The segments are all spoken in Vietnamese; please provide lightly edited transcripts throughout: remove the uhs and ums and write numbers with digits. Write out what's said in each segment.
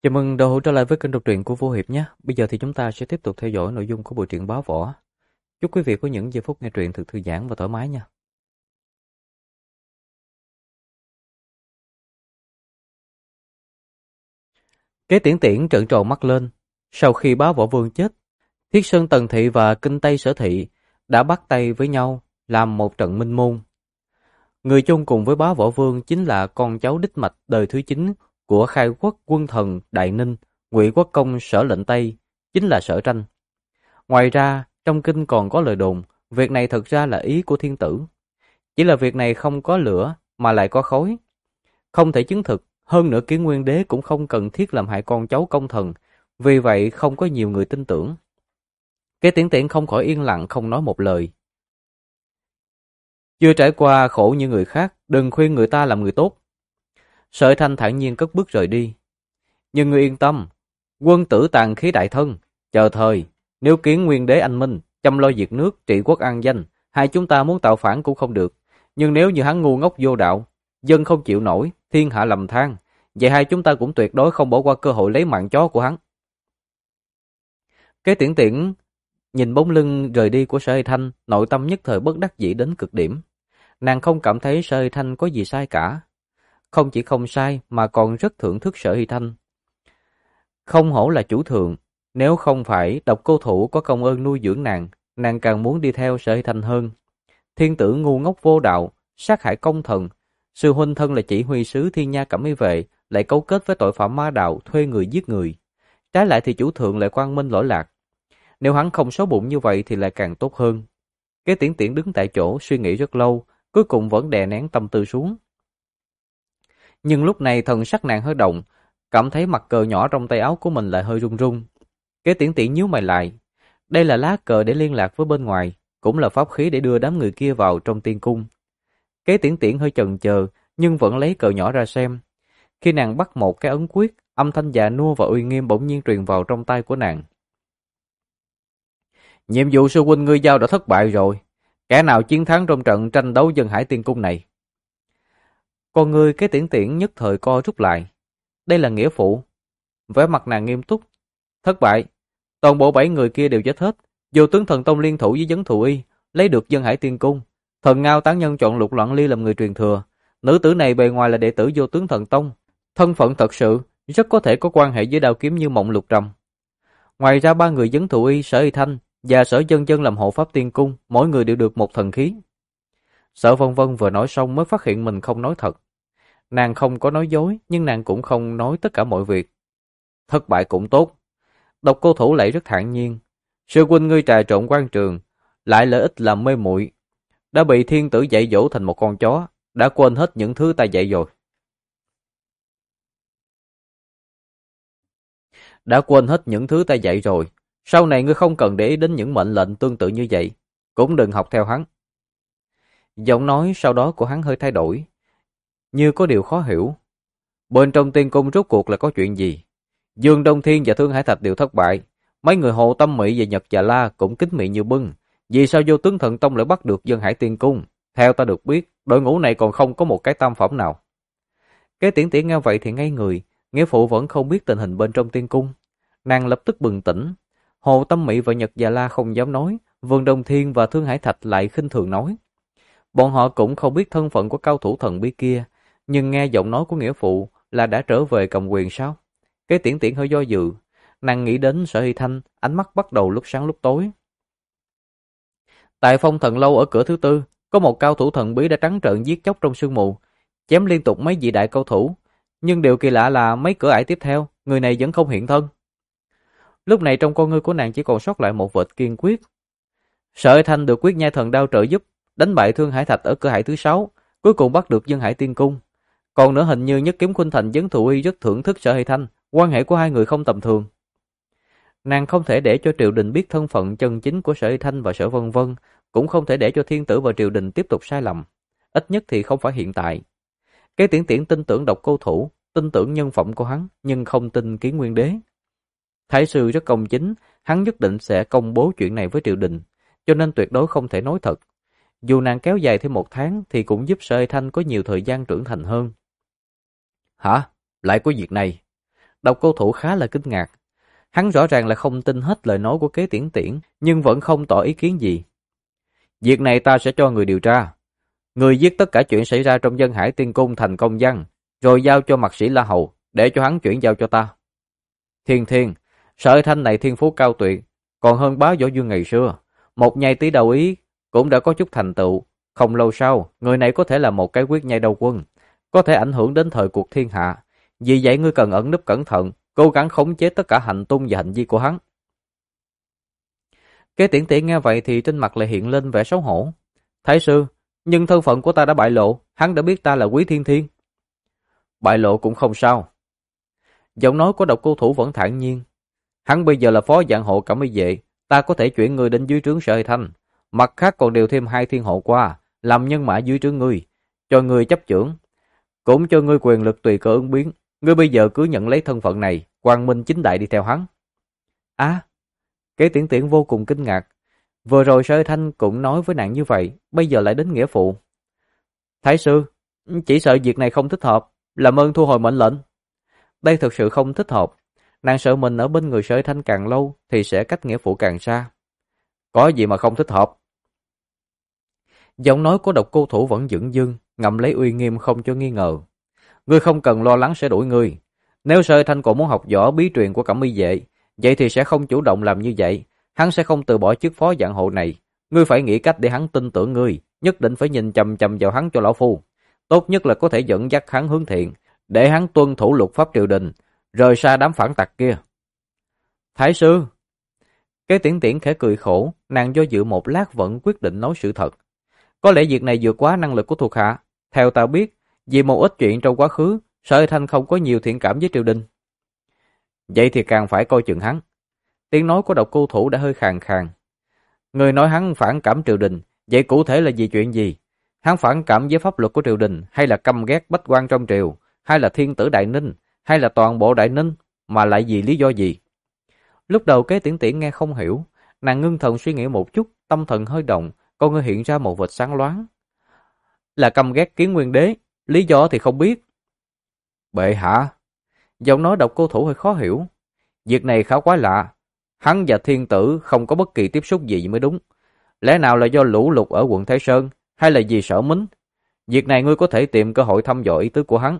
Chào mừng đầu hữu trở lại với kênh đọc truyện của Vô Hiệp nhé. Bây giờ thì chúng ta sẽ tiếp tục theo dõi nội dung của bộ truyện Bá Võ. Chúc quý vị có những giây phút nghe truyện thật thư giãn và thoải mái nha. Kế Tiễn Tiễn trợn tròn mắt lên. Sau khi Bá Võ Vương chết, Thiết Sơn Tần Thị và Kinh Tây Sở Thị đã bắt tay với nhau làm một trận minh môn. Người chung cùng với Bá Võ Vương chính là con cháu đích mạch đời thứ 9 của khai quốc quân thần Đại Ninh, Ngụy Quốc công Sở Lệnh Tây, chính là Sở Tranh. Ngoài ra, trong kinh còn có lời đồn, việc này thật ra là ý của thiên tử. Chỉ là việc này không có lửa mà lại có khói. Không thể chứng thực, hơn nữa Kiến Nguyên Đế cũng không cần thiết làm hại con cháu công thần, vì vậy không có nhiều người tin tưởng. Kế Tiễn Tiễn không khỏi yên lặng không nói một lời. Chưa trải qua khổ như người khác, đừng khuyên người ta làm người tốt. Sợi Thanh thản nhiên cất bước rời đi. Nhưng ngươi yên tâm, quân tử tàn khí đại thân, chờ thời, nếu Kiến Nguyên Đế anh minh, chăm lo diệt nước, trị quốc an danh, hai chúng ta muốn tạo phản cũng không được. Nhưng nếu như hắn ngu ngốc vô đạo, dân không chịu nổi, thiên hạ lầm than, vậy hai chúng ta cũng tuyệt đối không bỏ qua cơ hội lấy mạng chó của hắn. Kế Tiễn Tiễn nhìn bóng lưng rời đi của Sở Hy Thanh, nội tâm nhất thời bất đắc dĩ đến cực điểm. Nàng không cảm thấy Sở Hy Thanh có gì sai cả. Không chỉ không sai mà còn rất thưởng thức Sở Hy Thanh. Không hổ là chủ thượng, nếu không phải Độc Cô Thủ có công ơn nuôi dưỡng nàng, nàng càng muốn đi theo Sở Hy Thanh hơn. Thiên tử ngu ngốc vô đạo, sát hại công thần, sư huynh thân là chỉ huy sứ Thiên Nha Cẩm Y Vệ, lại cấu kết với tội phạm ma đạo thuê người giết người. Trái lại thì chủ thượng lại quang minh lỗi lạc. Nếu hắn không xấu bụng như vậy thì lại càng tốt hơn. Kế Tiễn Tiễn đứng tại chỗ suy nghĩ rất lâu, cuối cùng vẫn đè nén tâm tư xuống. Nhưng lúc này thần sắc nàng hơi động, cảm thấy mặt cờ nhỏ trong tay áo của mình lại hơi run run. Kế Tiễn Tiễn nhíu mày lại. Đây là lá cờ để liên lạc với bên ngoài, cũng là pháp khí để đưa đám người kia vào trong tiên cung. Kế Tiễn Tiễn hơi chần chờ, nhưng vẫn lấy cờ nhỏ ra xem. Khi nàng bắt một cái ấn quyết, âm thanh già nua và uy nghiêm bỗng nhiên truyền vào trong tay của nàng. Nhiệm vụ sư huynh ngươi giao đã thất bại rồi. Kẻ nào chiến thắng trong trận tranh đấu dân hải tiên cung này? Con ngươi Kế Tiễn Tiễn nhất thời co rút lại. Đây là nghĩa phụ. Vẻ mặt nàng nghiêm túc. Thất bại. Toàn bộ 7 người kia đều chết hết. Vô tướng thần tông liên thủ với Vấn Thù Y, lấy được dân hải tiên cung. Thần Ngao tán nhân chọn Lục Loạn Ly làm người truyền thừa. Nữ tử này bề ngoài là đệ tử Vô tướng thần tông. Thân phận thật sự rất có thể có quan hệ với Đao Kiếm Như Mộng Lục Trầm. Ngoài ra 3 người Vấn Thù Y, Sở Y Thanh và Sở Dân Dân làm hộ pháp tiên cung, mỗi người đều được một thần khí. Sở Vân Vân vừa nói xong mới phát hiện mình không nói thật. Nàng không có nói dối, nhưng nàng cũng không nói tất cả mọi việc. Thất bại cũng tốt. Độc Cô Thủ lại rất thản nhiên. Sư huynh ngươi trà trộn quan trường, lại lợi ích làm mê muội, đã bị thiên tử dạy dỗ thành một con chó, đã quên hết những thứ ta dạy rồi. Đã quên hết những thứ ta dạy rồi. Sau này ngươi không cần để ý đến những mệnh lệnh tương tự như vậy, cũng đừng học theo hắn. Giọng nói sau đó của hắn hơi thay đổi, như có điều khó hiểu. Bên trong tiên cung rốt cuộc là có chuyện gì? Dương Đông Thiên và Thương Hải Thạch đều thất bại. Mấy người Hồ Tâm Mị và Nhật Già La cũng kính mị như bưng. Vì sao Vô tướng thần tông lại bắt được Dân Hải Tiên Cung? Theo ta được biết, đội ngũ này còn không có một cái tam phẩm nào. Kế Tiễn Tiễn nghe vậy thì ngây người. Nghĩa phụ vẫn không biết tình hình bên trong tiên cung. Nàng lập tức bừng tỉnh. Hồ Tâm Mị và Nhật Già La không dám nói. Vương Đông Thiên và Thương Hải Thạch lại khinh thường nói. Bọn họ cũng không biết thân phận của cao thủ thần bí kia, nhưng nghe giọng nói của nghĩa phụ là đã trở về cầm quyền sao? Kế Tiễn Tiễn hơi do dự, nàng nghĩ đến Sở Hy Thanh, ánh mắt bắt đầu lúc sáng lúc tối. Tại Phong Thần Lâu ở cửa thứ tư, có một cao thủ thần bí đã trắng trợn giết chóc trong sương mù, chém liên tục mấy vị đại cao thủ, nhưng điều kỳ lạ là mấy cửa ải tiếp theo, người này vẫn không hiện thân. Lúc này trong con ngươi của nàng chỉ còn sót lại một vệt kiên quyết. Sở Hy Thanh được Quyết Nhai Thần Đao trợ giúp, đánh bại Thương Hải Thạch ở cửa hải thứ 6, cuối cùng bắt được Dân Hải Tiên Cung. Còn nữa hình như Nhất Kiếm Khuynh Thành Vấn Thù Y rất thưởng thức Sở Hy Thanh, quan hệ của hai người không tầm thường. Nàng không thể để cho triều đình biết thân phận chân chính của Sở Hy Thanh và Sở Vân Vân, cũng không thể để cho thiên tử và triều đình tiếp tục sai lầm. Ít nhất thì không phải hiện tại. Kế Tiễn Tiễn tin tưởng Độc Cô Thủ, tin tưởng nhân phẩm của hắn, nhưng không tin Kiến Nguyên Đế. Thái sư rất công chính, hắn nhất định sẽ công bố chuyện này với triều đình, cho nên tuyệt đối không thể nói thật. Dù nàng kéo dài thêm 1 tháng thì cũng giúp Sở Hy Thanh có nhiều thời gian trưởng thành hơn. Hả? Lại có việc này? Độc cô thủ khá là kinh ngạc. Hắn rõ ràng là không tin hết lời nói của Kế Tiễn Tiễn, nhưng vẫn không tỏ ý kiến gì. Việc này ta sẽ cho người điều tra. Người viết tất cả chuyện xảy ra trong Dân Hải Tiên Cung thành công văn, rồi giao cho Mạc Sĩ La Hầu, để cho hắn chuyển giao cho ta. Thiên Thiên, Sở Thanh này thiên phú cao tuyệt, còn hơn Bá Võ Dương ngày xưa. Một nhai tí đầu ý, cũng đã có chút thành tựu. Không lâu sau, người này có thể là một cái quyết nhai đầu quân, có thể ảnh hưởng đến thời cuộc thiên hạ. Vì vậy ngươi cần ẩn núp cẩn thận, cố gắng khống chế tất cả hành tung và hành vi của hắn. Kế Tiễn Tiễn nghe vậy thì trên mặt lại hiện lên vẻ xấu hổ. Thái sư, nhưng thân phận của ta đã bại lộ, hắn đã biết ta là Quý Thiên Thiên. Bại lộ cũng không sao. Giọng nói của Độc Cô Thủ vẫn thản nhiên. Hắn bây giờ là phó dạng hộ Cẩm Y vệ, ta có thể chuyển ngươi đến dưới trướng Sở Hy Thanh. Mặt khác còn điều thêm 2 thiên hộ qua, làm nhân mã dưới trướng ngươi, cho ngươi chấp chưởng, cũng cho ngươi quyền lực tùy cơ ứng biến. Ngươi bây giờ cứ nhận lấy thân phận này, quang minh chính đại đi theo hắn. Kế Tiễn Tiễn vô cùng kinh ngạc. Vừa rồi Sở Hy Thanh cũng nói với nàng như vậy, bây giờ lại đến nghĩa phụ. Thái sư, chỉ sợ việc này không thích hợp, làm ơn thu hồi mệnh lệnh. Đây thực sự không thích hợp. Nàng sợ mình ở bên người Sở Hy Thanh càng lâu thì sẽ cách nghĩa phụ càng xa. Có gì mà không thích hợp? Giọng nói của Độc Cô Thủ vẫn dửng dưng, ngậm lấy uy nghiêm không cho nghi ngờ. Ngươi không cần lo lắng sẽ đuổi ngươi. Nếu Sở Hy Thanh còn muốn học võ bí truyền của Cẩm Y vệ, vậy thì sẽ không chủ động làm như vậy. Hắn sẽ không từ bỏ chức phó dạng hộ này. Ngươi phải nghĩ cách để hắn tin tưởng ngươi, nhất định phải nhìn chằm chằm vào hắn cho lão phu. Tốt nhất là có thể dẫn dắt hắn hướng thiện, để hắn tuân thủ luật pháp triều đình, rời xa đám phản tặc kia. Thái sư! Kế Tiễn Tiễn khẽ cười khổ, nàng do dự một lát vẫn quyết định nói sự thật. Có lẽ việc này vượt quá năng lực của thuộc hạ. Theo ta biết, vì một ít chuyện trong quá khứ, Sở Hy Thanh không có nhiều thiện cảm với triều đình. Vậy thì càng phải coi chừng hắn. Tiếng nói của Độc Cô Thủ đã hơi khàn khàn. Người nói hắn phản cảm triều đình, vậy cụ thể là vì chuyện gì? Hắn phản cảm với pháp luật của triều đình, hay là căm ghét bách quan trong triều, hay là thiên tử Đại Ninh, hay là toàn bộ Đại Ninh, mà lại vì lý do gì? Lúc đầu Kế Tiễn Tiễn nghe không hiểu, nàng ngưng thần suy nghĩ một chút, tâm thần hơi động, con ngươi hiện ra một vệt sáng loáng. Là căm ghét Kiến Nguyên Đế, lý do thì không biết. Bệ hạ! Giọng nói Độc Cô Thủ hơi khó hiểu. Việc này khá quái lạ. Hắn và thiên tử không có bất kỳ tiếp xúc gì mới đúng. Lẽ nào là do lũ lụt ở quận Thái Sơn, hay là vì Sở Mính? Việc này ngươi có thể tìm cơ hội thăm dò ý tứ của hắn.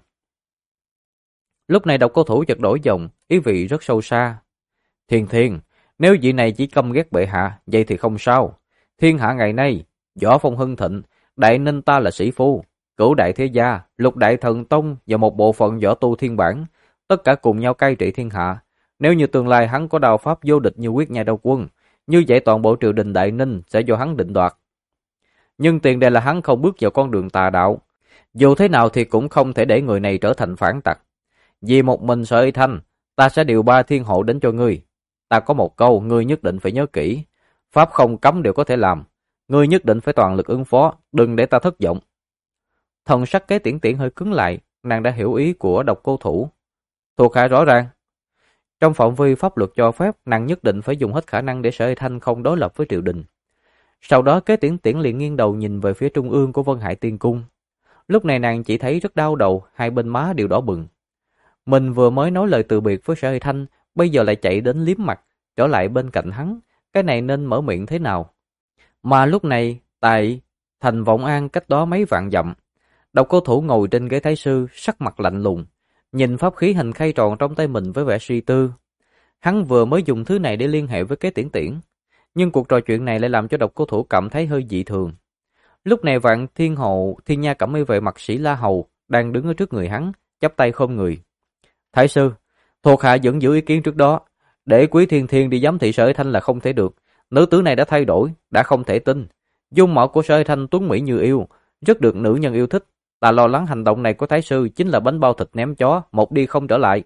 Lúc này Độc Cô Thủ chợt đổi giọng, ý vị rất sâu xa. Thiên Thiên, nếu vị này chỉ căm ghét bệ hạ, vậy thì không sao. Thiên hạ ngày nay, võ phong hưng thịnh, Đại Ninh ta là sĩ phu, cửu đại thế gia, lục đại thần tông và một bộ phận võ tu thiên bản, tất cả cùng nhau cai trị thiên hạ. Nếu như tương lai hắn có đao pháp vô địch như Quyết Nhai Đao Quân, như vậy toàn bộ triều đình Đại Ninh sẽ do hắn định đoạt. Nhưng tiền đề là hắn không bước vào con đường tà đạo. Dù thế nào thì cũng không thể để người này trở thành phản tặc. Vì một mình Sở Hy Thanh, ta sẽ điều 3 thiên hộ đến cho ngươi. Ta có một câu, ngươi nhất định phải nhớ kỹ. Pháp không cấm đều có thể làm. Ngươi nhất định phải toàn lực ứng phó, đừng để ta thất vọng. Thần sắc Kế Tiễn Tiễn hơi cứng lại, nàng đã hiểu ý của Độc Cô Thủ. Thuộc hạ rõ ràng. Trong phạm vi pháp luật cho phép, nàng nhất định phải dùng hết khả năng để Sở Hy Thanh không đối lập với triều đình. Sau đó Kế Tiễn Tiễn liền nghiêng đầu nhìn về phía trung ương của Vân Hải Tiên Cung. Lúc này nàng chỉ thấy rất đau đầu, hai bên má đều đỏ bừng. Mình vừa mới nói lời từ biệt với Sở Hy Thanh, bây giờ lại chạy đến liếm mặt, trở lại bên cạnh hắn. Cái này nên mở miệng thế nào? Mà lúc này, tại thành Vọng An cách đó mấy vạn dặm, Độc Cô Thủ ngồi trên ghế thái sư, sắc mặt lạnh lùng, nhìn pháp khí hình khay tròn trong tay mình với vẻ suy tư. Hắn vừa mới dùng thứ này để liên hệ với Kế Tiễn Tiễn, nhưng cuộc trò chuyện này lại làm cho Độc Cô Thủ cảm thấy hơi dị thường. Lúc này Vạn Thiên Hộ, Thiên Nha Cẩm Y vệ Mạc Sĩ La Hầu đang đứng ở trước người hắn, chắp tay khom người. Thái sư, thuộc hạ vẫn giữ ý kiến trước đó, để Quý Thiên Thiên đi giám thị Sở Hy Thanh là không thể được. Nữ tử này đã thay đổi, đã không thể tin. Dung mạo của Sở Hy Thanh tuấn mỹ như yêu, rất được nữ nhân yêu thích. Ta lo lắng hành động này của Thái sư chính là bánh bao thịt ném chó, một đi không trở lại.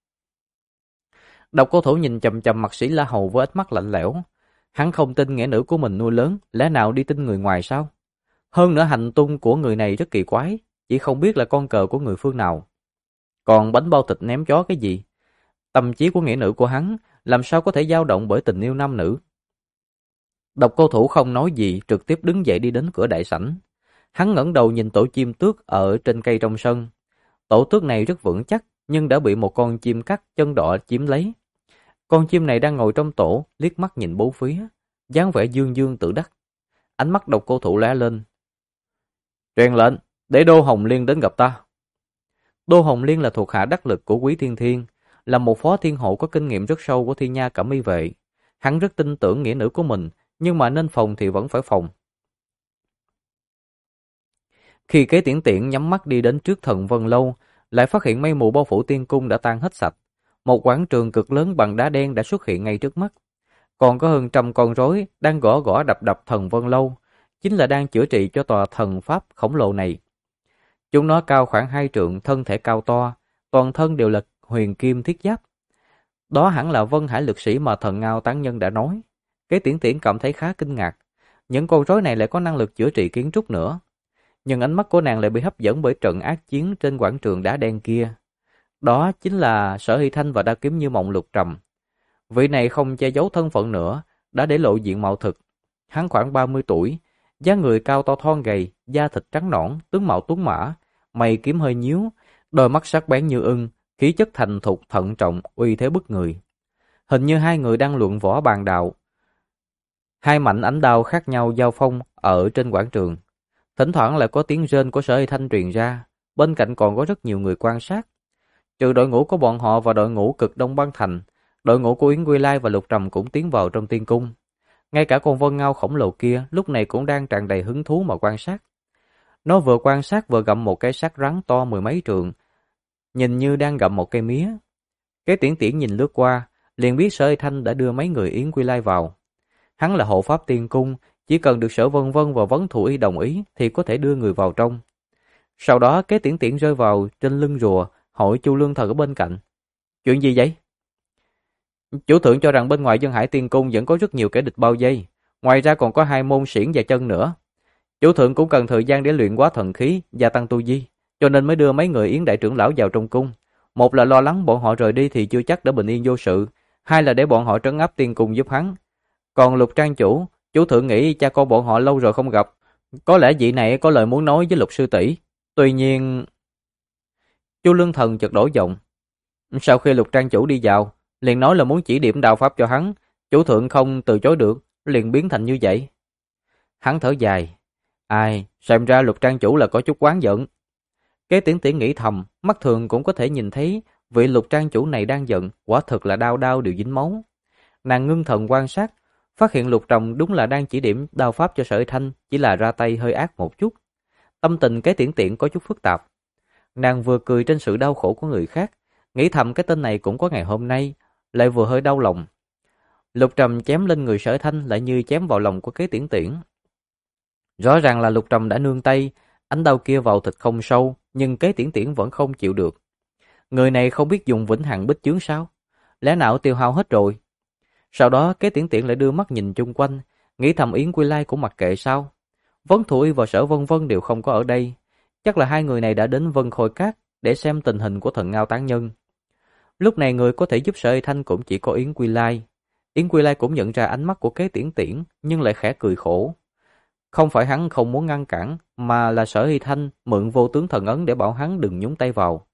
Độc Cô Thủ nhìn chằm chằm Mạc Sĩ La Hầu với ánh mắt lạnh lẽo. Hắn không tin nghĩa nữ của mình nuôi lớn, lẽ nào đi tin người ngoài sao? Hơn nữa hành tung của người này rất kỳ quái, chỉ không biết là con cờ của người phương nào. Còn bánh bao thịt ném chó cái gì? Tâm trí của nghĩa nữ của hắn làm sao có thể dao động bởi tình yêu nam nữ? Độc Cô Thủ không nói gì, trực tiếp đứng dậy đi đến cửa đại sảnh. Hắn ngẩng đầu nhìn tổ chim tước ở trên cây trong sân. Tổ tước này rất vững chắc, nhưng đã bị một con chim cắt chân đỏ chiếm lấy. Con chim này đang ngồi trong tổ, liếc mắt nhìn bốn phía, dáng vẻ dương dương tự đắc. Ánh mắt độc cô thụ lóe lên. Truyền lệnh, để Đô Hồng Liên đến gặp ta. Đô Hồng Liên là thuộc hạ đắc lực của Quý Thiên Thiên, là một phó thiên hộ có kinh nghiệm rất sâu của Thiên Nha Cẩm Y vệ. Hắn rất tin tưởng nghĩa nữ của mình, nhưng mà nên phòng thì vẫn phải phòng. Khi Kế Tiễn Tiễn nhắm mắt đi đến trước Thần Vân Lâu, lại phát hiện mây mù bao phủ tiên cung đã tan hết sạch. Một quảng trường cực lớn bằng đá đen đã xuất hiện ngay trước mắt. Còn có hơn 100 con rối đang gõ gõ đập đập Thần Vân Lâu, chính là đang chữa trị cho tòa thần pháp khổng lồ này. Chúng nó cao khoảng 2 trượng, thân thể cao to, toàn thân đều là huyền kim thiết giáp. Đó hẳn là Vân Hải lực sĩ mà thần Ngao Tán Nhân đã nói. Kế Tiễn Tiễn cảm thấy khá kinh ngạc. Những con rối này lại có năng lực chữa trị kiến trúc nữa. Nhưng ánh mắt của nàng lại bị hấp dẫn bởi trận ác chiến trên quảng trường đá đen kia. Đó chính là Sở Hy Thanh và Đao Kiếm Như Mộng Lục Trầm. Vị này không che giấu thân phận nữa, đã để lộ diện mạo thực. Hắn khoảng 30 tuổi, dáng người cao to thon gầy, da thịt trắng nõn, tướng mạo tuấn mã, mày kiếm hơi nhíu, đôi mắt sắc bén như ưng, khí chất thành thục thận trọng, uy thế bức người. Hình như hai người đang luận võ bàn đạo. Hai mảnh ánh đao khác nhau giao phong ở trên quảng trường. Thỉnh thoảng lại có tiếng rên của Sở Hy Thanh truyền ra, bên cạnh còn có rất nhiều người quan sát. Trừ đội ngũ của bọn họ và đội ngũ Cực Đông Băng Thành, đội ngũ của Yến Quy Lai và Lục Trầm cũng tiến vào trong tiên cung. Ngay cả con Vân Ngao khổng lồ kia lúc này cũng đang tràn đầy hứng thú mà quan sát. Nó vừa quan sát vừa gặm một cái xác rắn to 10 mấy trượng, nhìn như đang gặm một cây mía. Kế Tiễn Tiễn nhìn lướt qua, liền biết Sở Hy Thanh đã đưa mấy người Yến Quy Lai vào. Hắn là hộ pháp tiên cung, chỉ cần được Sở Vân Vân và Vấn Thù Y đồng ý thì có thể đưa người vào trong. Sau đó Kế Tiễn Tiễn rơi vào trên lưng rùa, hỏi Chu Lương Thần ở bên cạnh. Chuyện gì vậy? Chủ thượng cho rằng bên ngoài Dân Hải Tiên Cung vẫn có rất nhiều kẻ địch bao vây, ngoài ra còn có 2 môn xiển và chân nữa. Chủ thượng cũng cần thời gian để luyện hóa thần khí, gia tăng tu vi, cho nên mới đưa mấy người Yến đại trưởng lão vào trong cung. Một là lo lắng bọn họ rời đi thì chưa chắc đã bình yên vô sự, hai là để bọn họ trấn áp tiên cung giúp hắn. Còn Lục trang chủ, chủ thượng nghĩ cha con bọn họ lâu rồi không gặp, có lẽ vị này có lời muốn nói với Lục sư tỷ. Tuy nhiên... Chu Lương Thần chợt đổi giọng. Sau khi Lục trang chủ đi vào, liền nói là muốn chỉ điểm đạo pháp cho hắn, chủ thượng không từ chối được, liền biến thành như vậy. Hắn thở dài. Ai, xem ra Lục trang chủ là có chút oán giận. Kế Tiễn Tiễn nghĩ thầm, mắt thường cũng có thể nhìn thấy vị Lục trang chủ này đang giận, quả thực là đao đao đều dính máu. Nàng ngưng thần quan sát, phát hiện Lục Trầm đúng là đang chỉ điểm đao pháp cho Sở Hy Thanh, chỉ là ra tay hơi ác một chút. Tâm tình Kế Tiễn Tiễn có chút phức tạp. Nàng vừa cười trên sự đau khổ của người khác, nghĩ thầm cái tên này cũng có ngày hôm nay, lại vừa hơi đau lòng. Lục Trầm chém lên người Sở Hy Thanh lại như chém vào lòng của Kế Tiễn Tiễn. Rõ ràng là Lục Trầm đã nương tay, ánh đau kia vào thịt không sâu, nhưng Kế Tiễn Tiễn vẫn không chịu được. Người này không biết dùng vĩnh hằng bích chướng sao? Lẽ nào tiêu hao hết rồi? Sau đó Kế Tiễn Tiễn lại đưa mắt nhìn chung quanh, nghĩ thầm Yến Quy Lai cũng mặc kệ sao? Vấn Thù Y và Sở Vân Vân đều không có ở đây, chắc là hai người này đã đến Vân Khôi Cát để xem tình hình của thần Ngao Tán Nhân. Lúc này người có thể giúp Sở Hy Thanh cũng chỉ có Yến Quy Lai. Yến Quy Lai cũng nhận ra ánh mắt của Kế Tiễn Tiễn, nhưng lại khẽ cười khổ. Không phải hắn không muốn ngăn cản, mà là Sở Hy Thanh mượn vô tướng thần ấn để bảo hắn đừng nhúng tay vào.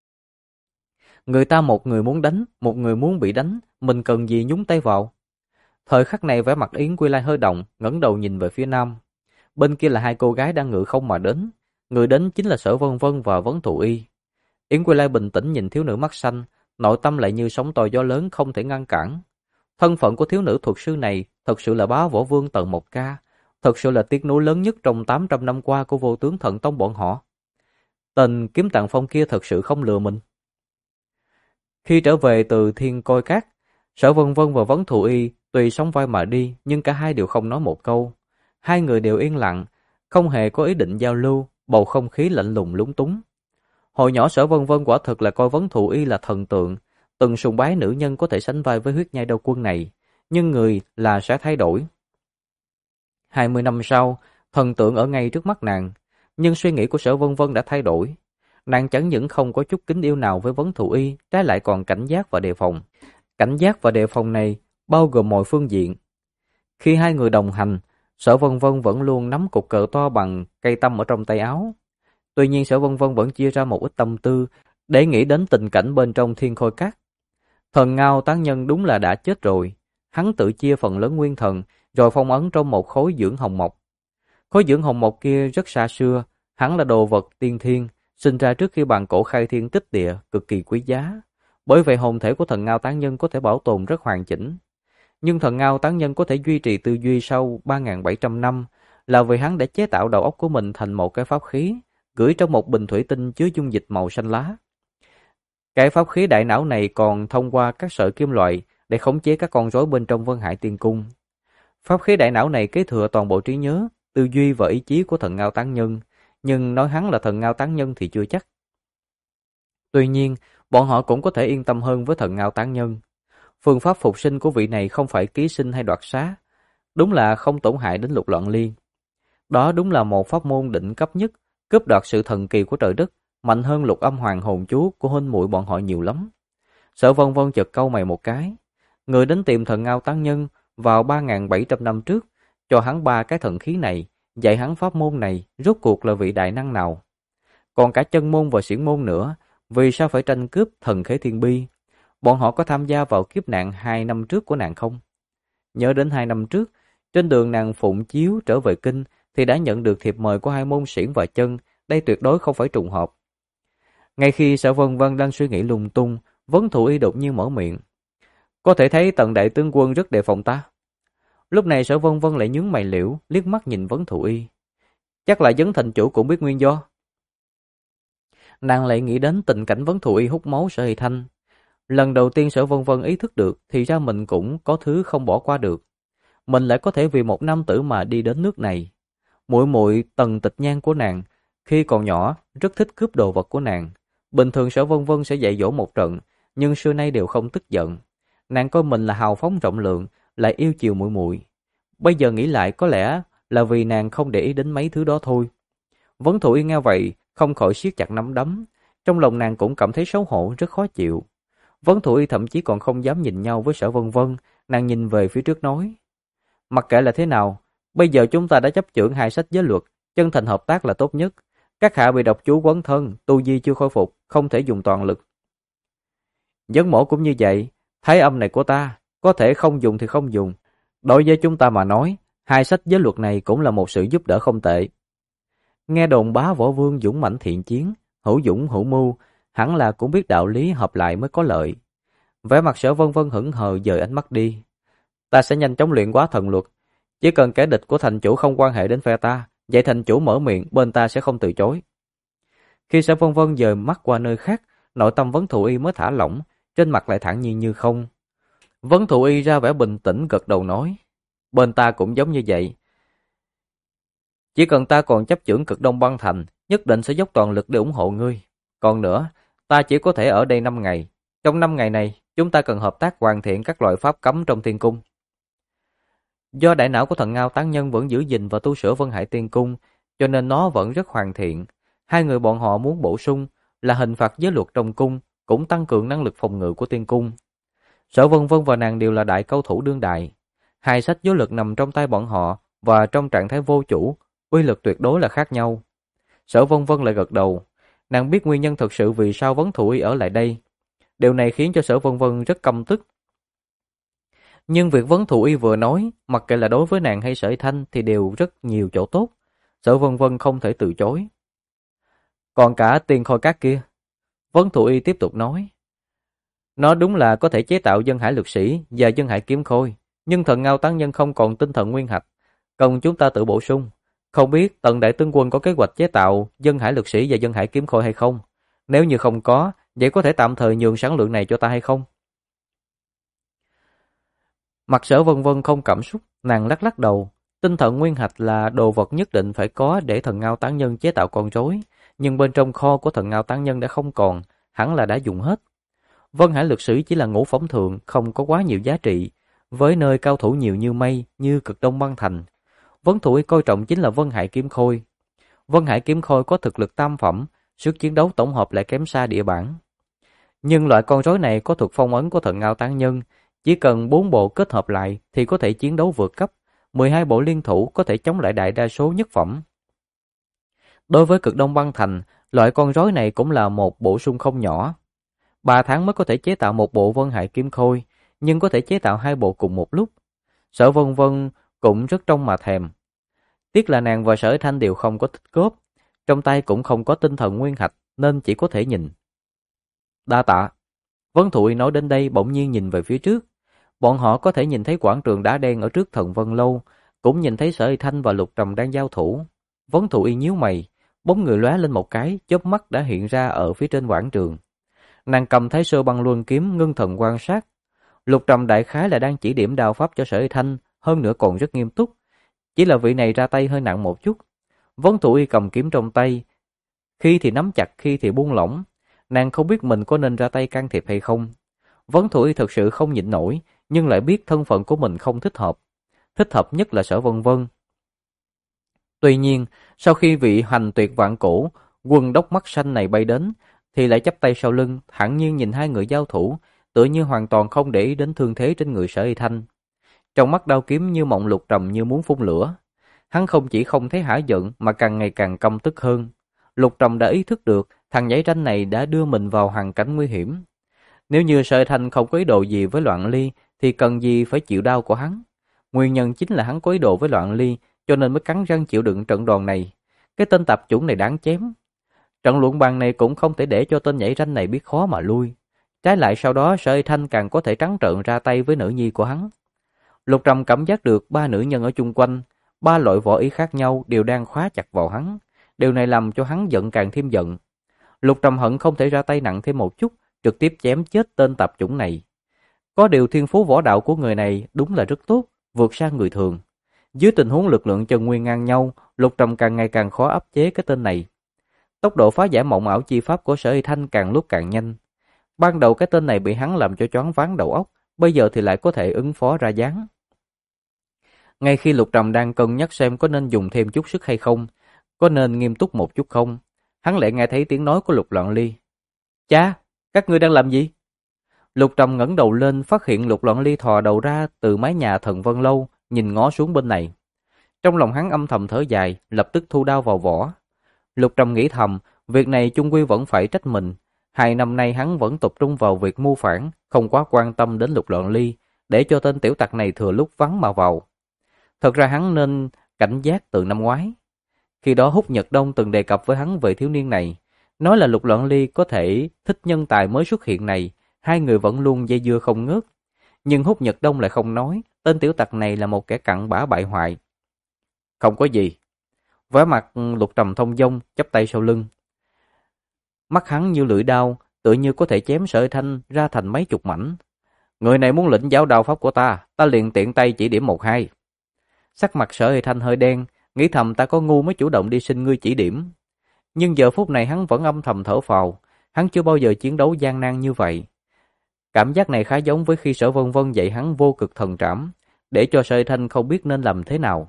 Người ta một người muốn đánh, một người muốn bị đánh, mình cần gì nhúng tay vào? Thời khắc này vẻ mặt Yến Quy Lai hơi động, ngẩng đầu nhìn về phía nam. Bên kia là hai cô gái đang ngự không mà đến. Người đến chính là Sở Vân Vân và Vấn Thù Y. Yến Quy Lai bình tĩnh nhìn thiếu nữ mắt xanh, nội tâm lại như sóng to gió lớn không thể ngăn cản. Thân phận của thiếu nữ thuật sư này thật sự là bá võ vương tầng 1K, thật sự là tiếc nuối lớn nhất trong 800 năm qua của vô tướng thần tông bọn họ. Tên Kiếm Tạng Phong kia thật sự không lừa mình. Khi trở về từ Thiên Côi Cát, Sở Vân Vân và Vấn Thù Y tùy sóng vai mà đi, nhưng cả hai đều không nói một câu. Hai người đều yên lặng, không hề có ý định giao lưu, bầu không khí lạnh lùng lúng túng. Hồi nhỏ Sở Vân Vân quả thực là coi Vấn Thù Y là thần tượng, từng sùng bái nữ nhân có thể sánh vai với huyết nhai Đao Quân này, nhưng người là sẽ thay đổi. 20 năm sau, thần tượng ở ngay trước mắt nàng, nhưng suy nghĩ của Sở Vân Vân đã thay đổi. Nàng chẳng những không có chút kính yêu nào với Vấn Thù Y, trái lại còn cảnh giác và đề phòng. Cảnh giác và đề phòng này bao gồm mọi phương diện. Khi hai người đồng hành, Sở Vân Vân vẫn luôn nắm cục cờ to bằng cây tăm ở trong tay áo. Tuy nhiên Sở Vân Vân vẫn chia ra một ít tâm tư để nghĩ đến tình cảnh bên trong thiên khôi các. Thần Ngao tán nhân đúng là đã chết rồi. Hắn tự chia phần lớn nguyên thần, rồi phong ấn trong một khối dưỡng hồng mộc. Khối dưỡng hồng mộc kia rất xa xưa, hắn là đồ vật tiên thiên, sinh ra trước khi bàn cổ khai thiên tích địa, cực kỳ quý giá. Bởi vậy hồn thể của thần Ngao tán nhân có thể bảo tồn rất hoàn chỉnh. Nhưng thần Ngao tán nhân có thể duy trì tư duy sau 3.700 năm là vì hắn đã chế tạo đầu óc của mình thành một cái pháp khí, gửi trong một bình thủy tinh chứa dung dịch màu xanh lá. Cái pháp khí đại não này còn thông qua các sợi kim loại để khống chế các con rối bên trong Vân Hải Tiên Cung. Pháp khí đại não này kế thừa toàn bộ trí nhớ, tư duy và ý chí của thần Ngao tán nhân, nhưng nói hắn là thần Ngao tán nhân thì chưa chắc. Tuy nhiên, bọn họ cũng có thể yên tâm hơn với thần Ngao tán nhân. Phương pháp phục sinh của vị này không phải ký sinh hay đoạt xá, đúng là không tổn hại đến Lục Loạn Liên. Đó đúng là một pháp môn đỉnh cấp nhất, cướp đoạt sự thần kỳ của trời đất, mạnh hơn Lục Âm Hoàng hồn chú của huynh muội bọn họ nhiều lắm. Sở Vân Vân chợt cau mày một cái. Người đến tìm thần Ngao tán nhân vào 3.700 năm trước, cho hắn 3 cái thần khí này, dạy hắn pháp môn này, rốt cuộc là vị đại năng nào? Còn cả chân môn và xiển môn nữa, vì sao phải tranh cướp thần khế thiên bi? Bọn họ có tham gia vào kiếp nạn 2 năm trước của nàng không? Nhớ đến 2 năm trước, trên đường nàng phụng chiếu trở về kinh thì đã nhận được thiệp mời của 2 môn xiển và chân, đây tuyệt đối không phải trùng hợp. Ngay khi Sở Vân Vân đang suy nghĩ lung tung, Vấn Thụ Y đột nhiên mở miệng. Có thể thấy Tần đại tướng quân rất đề phòng ta. Lúc này Sở Vân Vân lại nhướng mày liễu, liếc mắt nhìn Vấn Thụ Y. Chắc là Vấn thành chủ cũng biết nguyên do. Nàng lại nghĩ đến tình cảnh Vấn Thụ Y hút máu Sở Hy Thanh. Lần đầu tiên Sở Vân Vân ý thức được thì ra mình cũng có thứ không bỏ qua được. Mình lại có thể vì một nam tử mà đi đến nước này. Muội muội Tần Tịch Nhan của nàng khi còn nhỏ rất thích cướp đồ vật của nàng. Bình thường Sở Vân Vân sẽ dạy dỗ một trận, nhưng xưa nay đều không tức giận. Nàng coi mình là hào phóng rộng lượng, lại yêu chiều muội muội. Bây giờ nghĩ lại có lẽ là vì nàng không để ý đến mấy thứ đó thôi. Vấn Thụ Y nghe vậy, không khỏi siết chặt nắm đấm. Trong lòng nàng cũng cảm thấy xấu hổ, rất khó chịu. Vấn Thụ Y thậm chí còn không dám nhìn nhau với Sở Vân Vân, nàng nhìn về phía trước nói. Mặc kệ là thế nào, bây giờ chúng ta đã chấp chưởng 2 sách giới luật, chân thành hợp tác là tốt nhất. Các hạ bị độc chú quấn thân, tu vi chưa khôi phục, không thể dùng toàn lực. Vấn mổ cũng như vậy, thái âm này của ta, có thể không dùng thì không dùng. Đối với chúng ta mà nói, 2 sách giới luật này cũng là một sự giúp đỡ không tệ. Nghe đồn bá võ vương dũng mãnh thiện chiến, hữu dũng hữu mưu, hẳn là cũng biết đạo lý hợp lại mới có lợi. Vẻ mặt Sở Vân Vân hững hờ dời ánh mắt đi. Ta sẽ nhanh chóng luyện hóa thần luật. Chỉ cần kẻ địch của thành chủ không quan hệ đến phe ta, vậy thành chủ mở miệng bên ta sẽ không từ chối. Khi Sở Vân Vân dời mắt qua nơi khác, nội tâm Vấn Thụ Y mới thả lỏng, trên mặt lại thản nhiên như không. Vấn Thụ Y ra vẻ bình tĩnh gật đầu nói, bên ta cũng giống như vậy. Chỉ cần ta còn chấp chưởng Cực Đông Băng Thành, nhất định sẽ dốc toàn lực để ủng hộ ngươi. Còn nữa, ta chỉ có thể ở đây 5 ngày. Trong 5 ngày này, chúng ta cần hợp tác hoàn thiện các loại pháp cấm trong thiên cung. Do đại não của thần Ngao tán nhân vẫn giữ gìn và tu sửa Vân Hải Tiên Cung, cho nên nó vẫn rất hoàn thiện. 2 người bọn họ muốn bổ sung là hình phạt giới luật trong cung, cũng tăng cường năng lực phòng ngự của Tiên Cung. Sở Vân Vân và nàng đều là đại cao thủ đương đại. 2 sách giới luật nằm trong tay bọn họ và trong trạng thái vô chủ, uy lực tuyệt đối là khác nhau. Sở Vân Vân lại gật đầu. Nàng biết nguyên nhân thực sự vì sao Vấn Thụ Y ở lại đây. Điều này khiến cho Sở Vân Vân rất căm tức. Nhưng việc Vấn Thụ Y vừa nói, mặc kệ là đối với nàng hay Sở Hy Thanh thì đều rất nhiều chỗ tốt. Sở Vân Vân không thể từ chối. Còn cả tiền khôi cát kia, Vấn Thụ Y tiếp tục nói. Nó đúng là có thể chế tạo dân hải lực sĩ và dân hải kiếm khôi, nhưng thần Ngao tán nhân không còn tinh thần nguyên hạch, cần chúng ta tự bổ sung. Không biết Tần đại tướng quân có kế hoạch chế tạo dân hải lực sĩ và dân hải kiếm khôi hay không? Nếu như không có, vậy có thể tạm thời nhường sản lượng này cho ta hay không? Mặt Sở Vân Vân không cảm xúc, nàng lắc lắc đầu. Tinh thần nguyên hạch là đồ vật nhất định phải có để thần Ngao tán nhân chế tạo con rối, nhưng bên trong kho của thần Ngao tán nhân đã không còn, hẳn là đã dùng hết. Vân Hải lực sĩ chỉ là ngũ phẩm thượng, không có quá nhiều giá trị, với nơi cao thủ nhiều như mây, như Cực Đông Băng Thành. Vấn Thụ Y coi trọng chính là Vân Hải kiếm khôi. Vân Hải kiếm khôi có thực lực tam phẩm, sức chiến đấu tổng hợp lại kém xa địa bản. Nhưng loại con rối này có thuật phong ấn của thần Ngao tán nhân, chỉ cần 4 bộ kết hợp lại thì có thể chiến đấu vượt cấp, 12 bộ liên thủ có thể chống lại đại đa số nhất phẩm. Đối với Cực Đông Băng Thành Loại con rối này cũng là một bổ sung không nhỏ. 3 tháng mới có thể chế tạo một bộ Vân Hải Kiếm Khôi, nhưng có thể chế tạo 2 bộ cùng một lúc. Sở Vân Vân cũng rất trông mà thèm. Tiếc là nàng và Sở Thanh đều không có tích cóp, trong tay cũng không có tinh thần nguyên hạch nên chỉ có thể nhìn. Đa tạ. Vân Thụ Y nói đến đây bỗng nhiên nhìn về phía trước. Bọn họ có thể nhìn thấy quảng trường đá đen ở trước Thần Vân Lâu, cũng nhìn thấy Sở Thanh và Lục Trầm đang giao thủ. Vân Thụ Y nhíu mày, bóng người lóe lên một cái, chớp mắt đã hiện ra ở phía trên quảng trường. Nàng cầm Thái Sơ Băng Luân kiếm ngưng thần quan sát. Lục Trầm đại khái là đang chỉ điểm đao pháp cho Sở Thanh, hơn nữa còn rất nghiêm túc. Chỉ là vị này ra tay hơi nặng một chút. Vân Thụ Y cầm kiếm trong tay, khi thì nắm chặt, khi thì buông lỏng. Nàng không biết mình có nên ra tay can thiệp hay không. Vân Thụ Y thực sự không nhịn nổi, nhưng lại biết thân phận của mình không thích hợp. Thích hợp nhất là Sở Vân Vân. Tuy nhiên, sau khi vị hành tuyệt vạn cổ, quân đốc mắt xanh này bay đến, thì lại chắp tay sau lưng, thản nhiên nhìn hai người giao thủ, tựa như hoàn toàn không để ý đến thương thế trên người Sở Y Thanh. Trong mắt đao kiếm như mộng Lục Trầm như muốn phun lửa. Hắn không chỉ không thấy hả giận mà càng ngày càng căm tức hơn. Lục Trầm đã ý thức được thằng nhảy ranh này đã đưa mình vào hoàn cảnh nguy hiểm. Nếu như Sở Y Thanh không có ý đồ gì với Loạn Ly thì cần gì phải chịu đau của hắn. Nguyên nhân chính là hắn có ý đồ với Loạn Ly cho nên mới cắn răng chịu đựng trận đòn này. Cái tên tạp chủng này đáng chém. Trận luận bàn này cũng không thể để cho tên nhảy ranh này biết khó mà lui. Trái lại sau đó Sở Y Thanh càng có thể trắng trợn ra tay với nữ nhi của hắn. Lục Trầm cảm giác được 3 nữ nhân ở chung quanh, 3 loại võ ý khác nhau đều đang khóa chặt vào hắn. Điều này làm cho hắn giận càng thêm giận. Lục Trầm hận không thể ra tay nặng thêm một chút, trực tiếp chém chết tên tạp chủng này. Có điều thiên phú võ đạo của người này đúng là rất tốt, vượt xa người thường. Dưới tình huống lực lượng chân nguyên ngang nhau, Lục Trầm càng ngày càng khó áp chế cái tên này. Tốc độ phá giải mộng ảo chi pháp của Sở Y Thanh càng lúc càng nhanh. Ban đầu cái tên này bị hắn làm cho choáng váng đầu óc, bây giờ thì lại có thể ứng phó ra dáng. Ngay khi Lục Trầm đang cân nhắc xem có nên dùng thêm chút sức hay không, có nên nghiêm túc một chút không, hắn lại nghe thấy tiếng nói của Lục Loạn Ly. Cha, các ngươi đang làm gì? Lục Trầm ngẩng đầu lên phát hiện Lục Loạn Ly thò đầu ra từ mái nhà Thần Vân Lâu, nhìn ngó xuống bên này. Trong lòng hắn âm thầm thở dài, lập tức thu đao vào vỏ. Lục Trầm nghĩ thầm, việc này chung quy vẫn phải trách mình. 2 năm nay hắn vẫn tập trung vào việc mưu phản, không quá quan tâm đến Lục Loạn Ly, để cho tên tiểu tặc này thừa lúc vắng mà vào. Thật ra hắn nên cảnh giác từ năm ngoái. Khi đó Húc Nhật Đông từng đề cập với hắn về thiếu niên này, nói là Lục Loạn Ly có thể thích nhân tài mới xuất hiện này, hai người vẫn luôn dây dưa không ngớt. Nhưng Húc Nhật Đông lại không nói, tên tiểu tặc này là một kẻ cặn bã bại hoại. Không có gì. Vẻ mặt Lục Trầm thông dong, chắp tay sau lưng. Mắt hắn như lưỡi đao, tựa như có thể chém Sở Y Thanh ra thành mấy chục mảnh. Người này muốn lĩnh giáo đao pháp của ta liền tiện tay chỉ điểm 1-2. Sắc mặt Sở Y Thanh hơi đen, nghĩ thầm ta có ngu mới chủ động đi xin ngươi chỉ điểm. Nhưng giờ phút này hắn vẫn âm thầm thở phào, hắn chưa bao giờ chiến đấu gian nan như vậy. Cảm giác này khá giống với khi Sở Vân Vân dạy hắn vô cực thần trảm, để cho Sở Y Thanh không biết nên làm thế nào.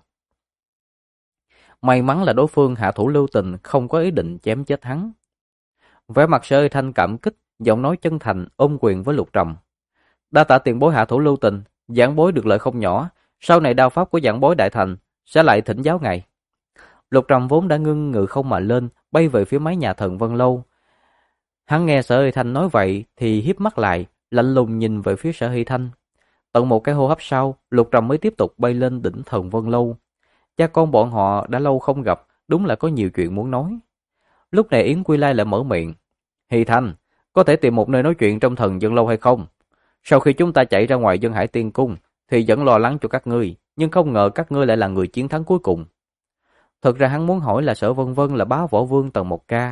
May mắn là đối phương hạ thủ lưu tình, không có ý định chém chết hắn. Vẻ mặt Sở Y Thanh cảm kích, giọng nói chân thành, ôm quyền với Lục Trầm. Đa tạ tiền bối hạ thủ lưu tình, giảng bối được lợi không nhỏ, sau này đao pháp của giảng bối đại thành, sẽ lại thỉnh giáo ngài. Lục Trầm vốn đã ngưng ngự không mà lên, bay về phía mái nhà Thần Vân Lâu. Hắn nghe Sở Y Thanh nói vậy thì híp mắt lại, lạnh lùng nhìn về phía Sở Y Thanh. Tận một cái hô hấp sau, Lục Trầm mới tiếp tục bay lên đỉnh Thần Vân Lâu. Cha con bọn họ đã lâu không gặp, đúng là có nhiều chuyện muốn nói. Lúc này Yến Quy Lai lại mở miệng. Hy Thanh, có thể tìm một nơi nói chuyện trong Thần Dân Lâu hay không? Sau khi chúng ta chạy ra ngoài Dân Hải Tiên Cung, thì vẫn lo lắng cho các ngươi, nhưng không ngờ các ngươi lại là người chiến thắng cuối cùng. Thực ra hắn muốn hỏi là Sở Vân Vân là bá võ vương tầng 1K.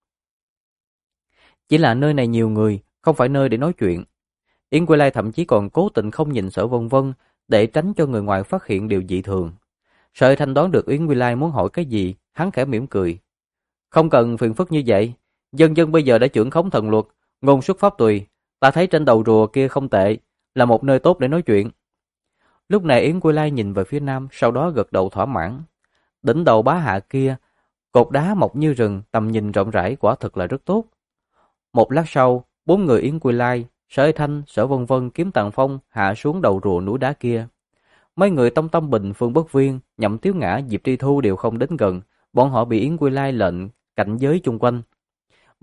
Chỉ là nơi này nhiều người, không phải nơi để nói chuyện. Yến Quy Lai thậm chí còn cố tình không nhìn Sở Vân Vân để tránh cho người ngoài phát hiện điều dị thường. Sở Y Thanh đoán được Yến Quy Lai muốn hỏi cái gì, hắn khẽ mỉm cười. Không cần phiền phức như vậy, dân dân bây giờ đã trưởng khống thần luật, ngôn xuất pháp tùy, ta thấy trên đầu rùa kia không tệ, là một nơi tốt để nói chuyện. Lúc này Yến Quy Lai nhìn về phía nam, sau đó gật đầu thỏa mãn. Đỉnh đầu bá hạ kia, cột đá mọc như rừng, tầm nhìn rộng rãi quả thực là rất tốt. Một lát sau, 4 người Yến Quy Lai, Sở Y Thanh, Sở Vân Vân, Kiếm Tàng Phong hạ xuống đầu rùa núi đá kia. Mấy người Tông Tâm Bình, Phương Bất Viên, Nhậm Tiếu Ngã, Diệp Tri Thu đều không đến gần, bọn họ bị Yến Quy Lai lệnh cảnh giới chung quanh.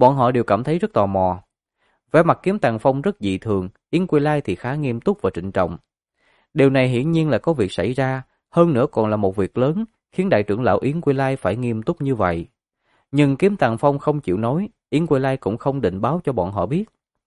Bọn họ đều cảm thấy rất tò mò. Vẻ mặt Kiếm Tàng Phong rất dị thường, Yến Quy Lai thì khá nghiêm túc và trịnh trọng. Điều này hiển nhiên là có việc xảy ra, hơn nữa còn là một việc lớn, khiến đại trưởng lão Yến Quy Lai phải nghiêm túc như vậy. Nhưng Kiếm Tàng Phong không chịu nói, Yến Quy Lai cũng không định báo cho bọn họ biết.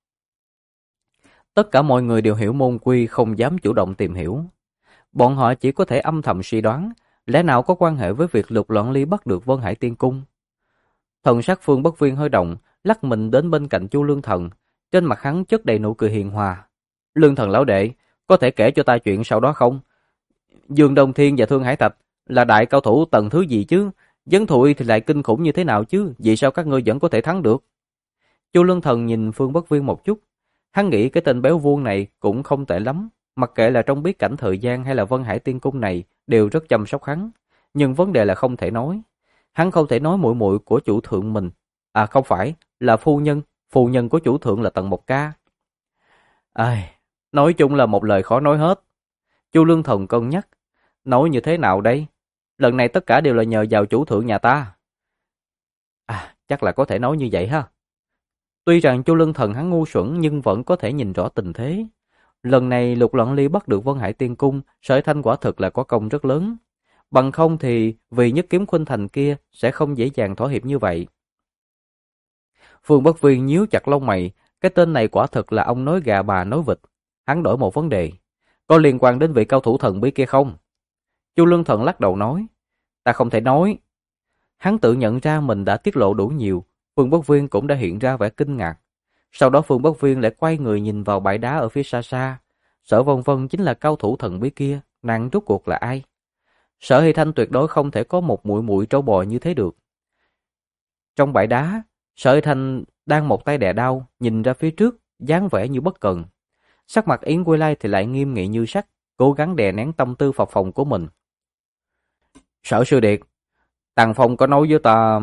Tất cả mọi người đều hiểu môn quy, không dám chủ động tìm hiểu. Bọn họ chỉ có thể âm thầm suy đoán, lẽ nào có quan hệ với việc Lục Loạn Ly bắt được Vân Hải Tiên Cung. Thần sắc Phương Bất Viên hơi động, lắc mình đến bên cạnh Chu Lương Thần, trên mặt hắn chất đầy nụ cười hiền hòa. Lương Thần lão đệ, có thể kể cho ta chuyện sau đó không? Dương Đông Thiên và Thương Hải Thạch là đại cao thủ tầng thứ gì chứ? Vấn Thụy thì lại kinh khủng như thế nào chứ? Vì sao các ngươi vẫn có thể thắng được? Chu Lương Thần nhìn Phương Bất Viên một chút, hắn nghĩ cái tên béo vuông này cũng không tệ lắm, mặc kệ là trong bí cảnh thời gian hay là Vân Hải Tiên Cung này đều rất chăm sóc hắn, nhưng vấn đề là không thể nói. Hắn không thể nói muội muội của chủ thượng mình, à không phải, là phu nhân của chủ thượng là Tần Mộc Ca. Ai, nói chung là một lời khó nói hết. Chu Lương Thần cân nhắc, nói như thế nào đây? Lần này tất cả đều là nhờ vào chủ thượng nhà ta. À, chắc là có thể nói như vậy ha. Tuy rằng Chu Lương Thần hắn ngu xuẩn nhưng vẫn có thể nhìn rõ tình thế. Lần này Lục Loạn Ly bắt được Vân Hải Tiên Cung, Sở Thanh quả thực là có công rất lớn. Bằng không thì vì nhất kiếm khuynh thành kia sẽ không dễ dàng thỏa hiệp như vậy. Phương Bất Viên nhíu chặt lông mày, cái tên này quả thực là ông nói gà bà nói vịt. Hắn đổi một vấn đề, có liên quan đến vị cao thủ thần bí kia không? Chu Lương Thần lắc đầu nói, ta không thể nói. Hắn tự nhận ra mình đã tiết lộ đủ nhiều, Phương Bất Viên cũng đã hiện ra vẻ kinh ngạc. Sau đó Phương Bất Viên lại quay người nhìn vào bãi đá ở phía xa xa. Sở Vân Vân chính là cao thủ thần bí kia, nàng rốt cuộc là ai? Sở Hy Thanh tuyệt đối không thể có một muội muội trâu bò như thế được. Trong bãi đá, Sở Hy Thanh đang một tay đè đao, nhìn ra phía trước, dáng vẻ như bất cần. Sắc mặt Yến Quy Lai thì lại nghiêm nghị như sắt, cố gắng đè nén tâm tư phập phồng của mình. Sở sư điệt, Tàng Phong có nói với ta...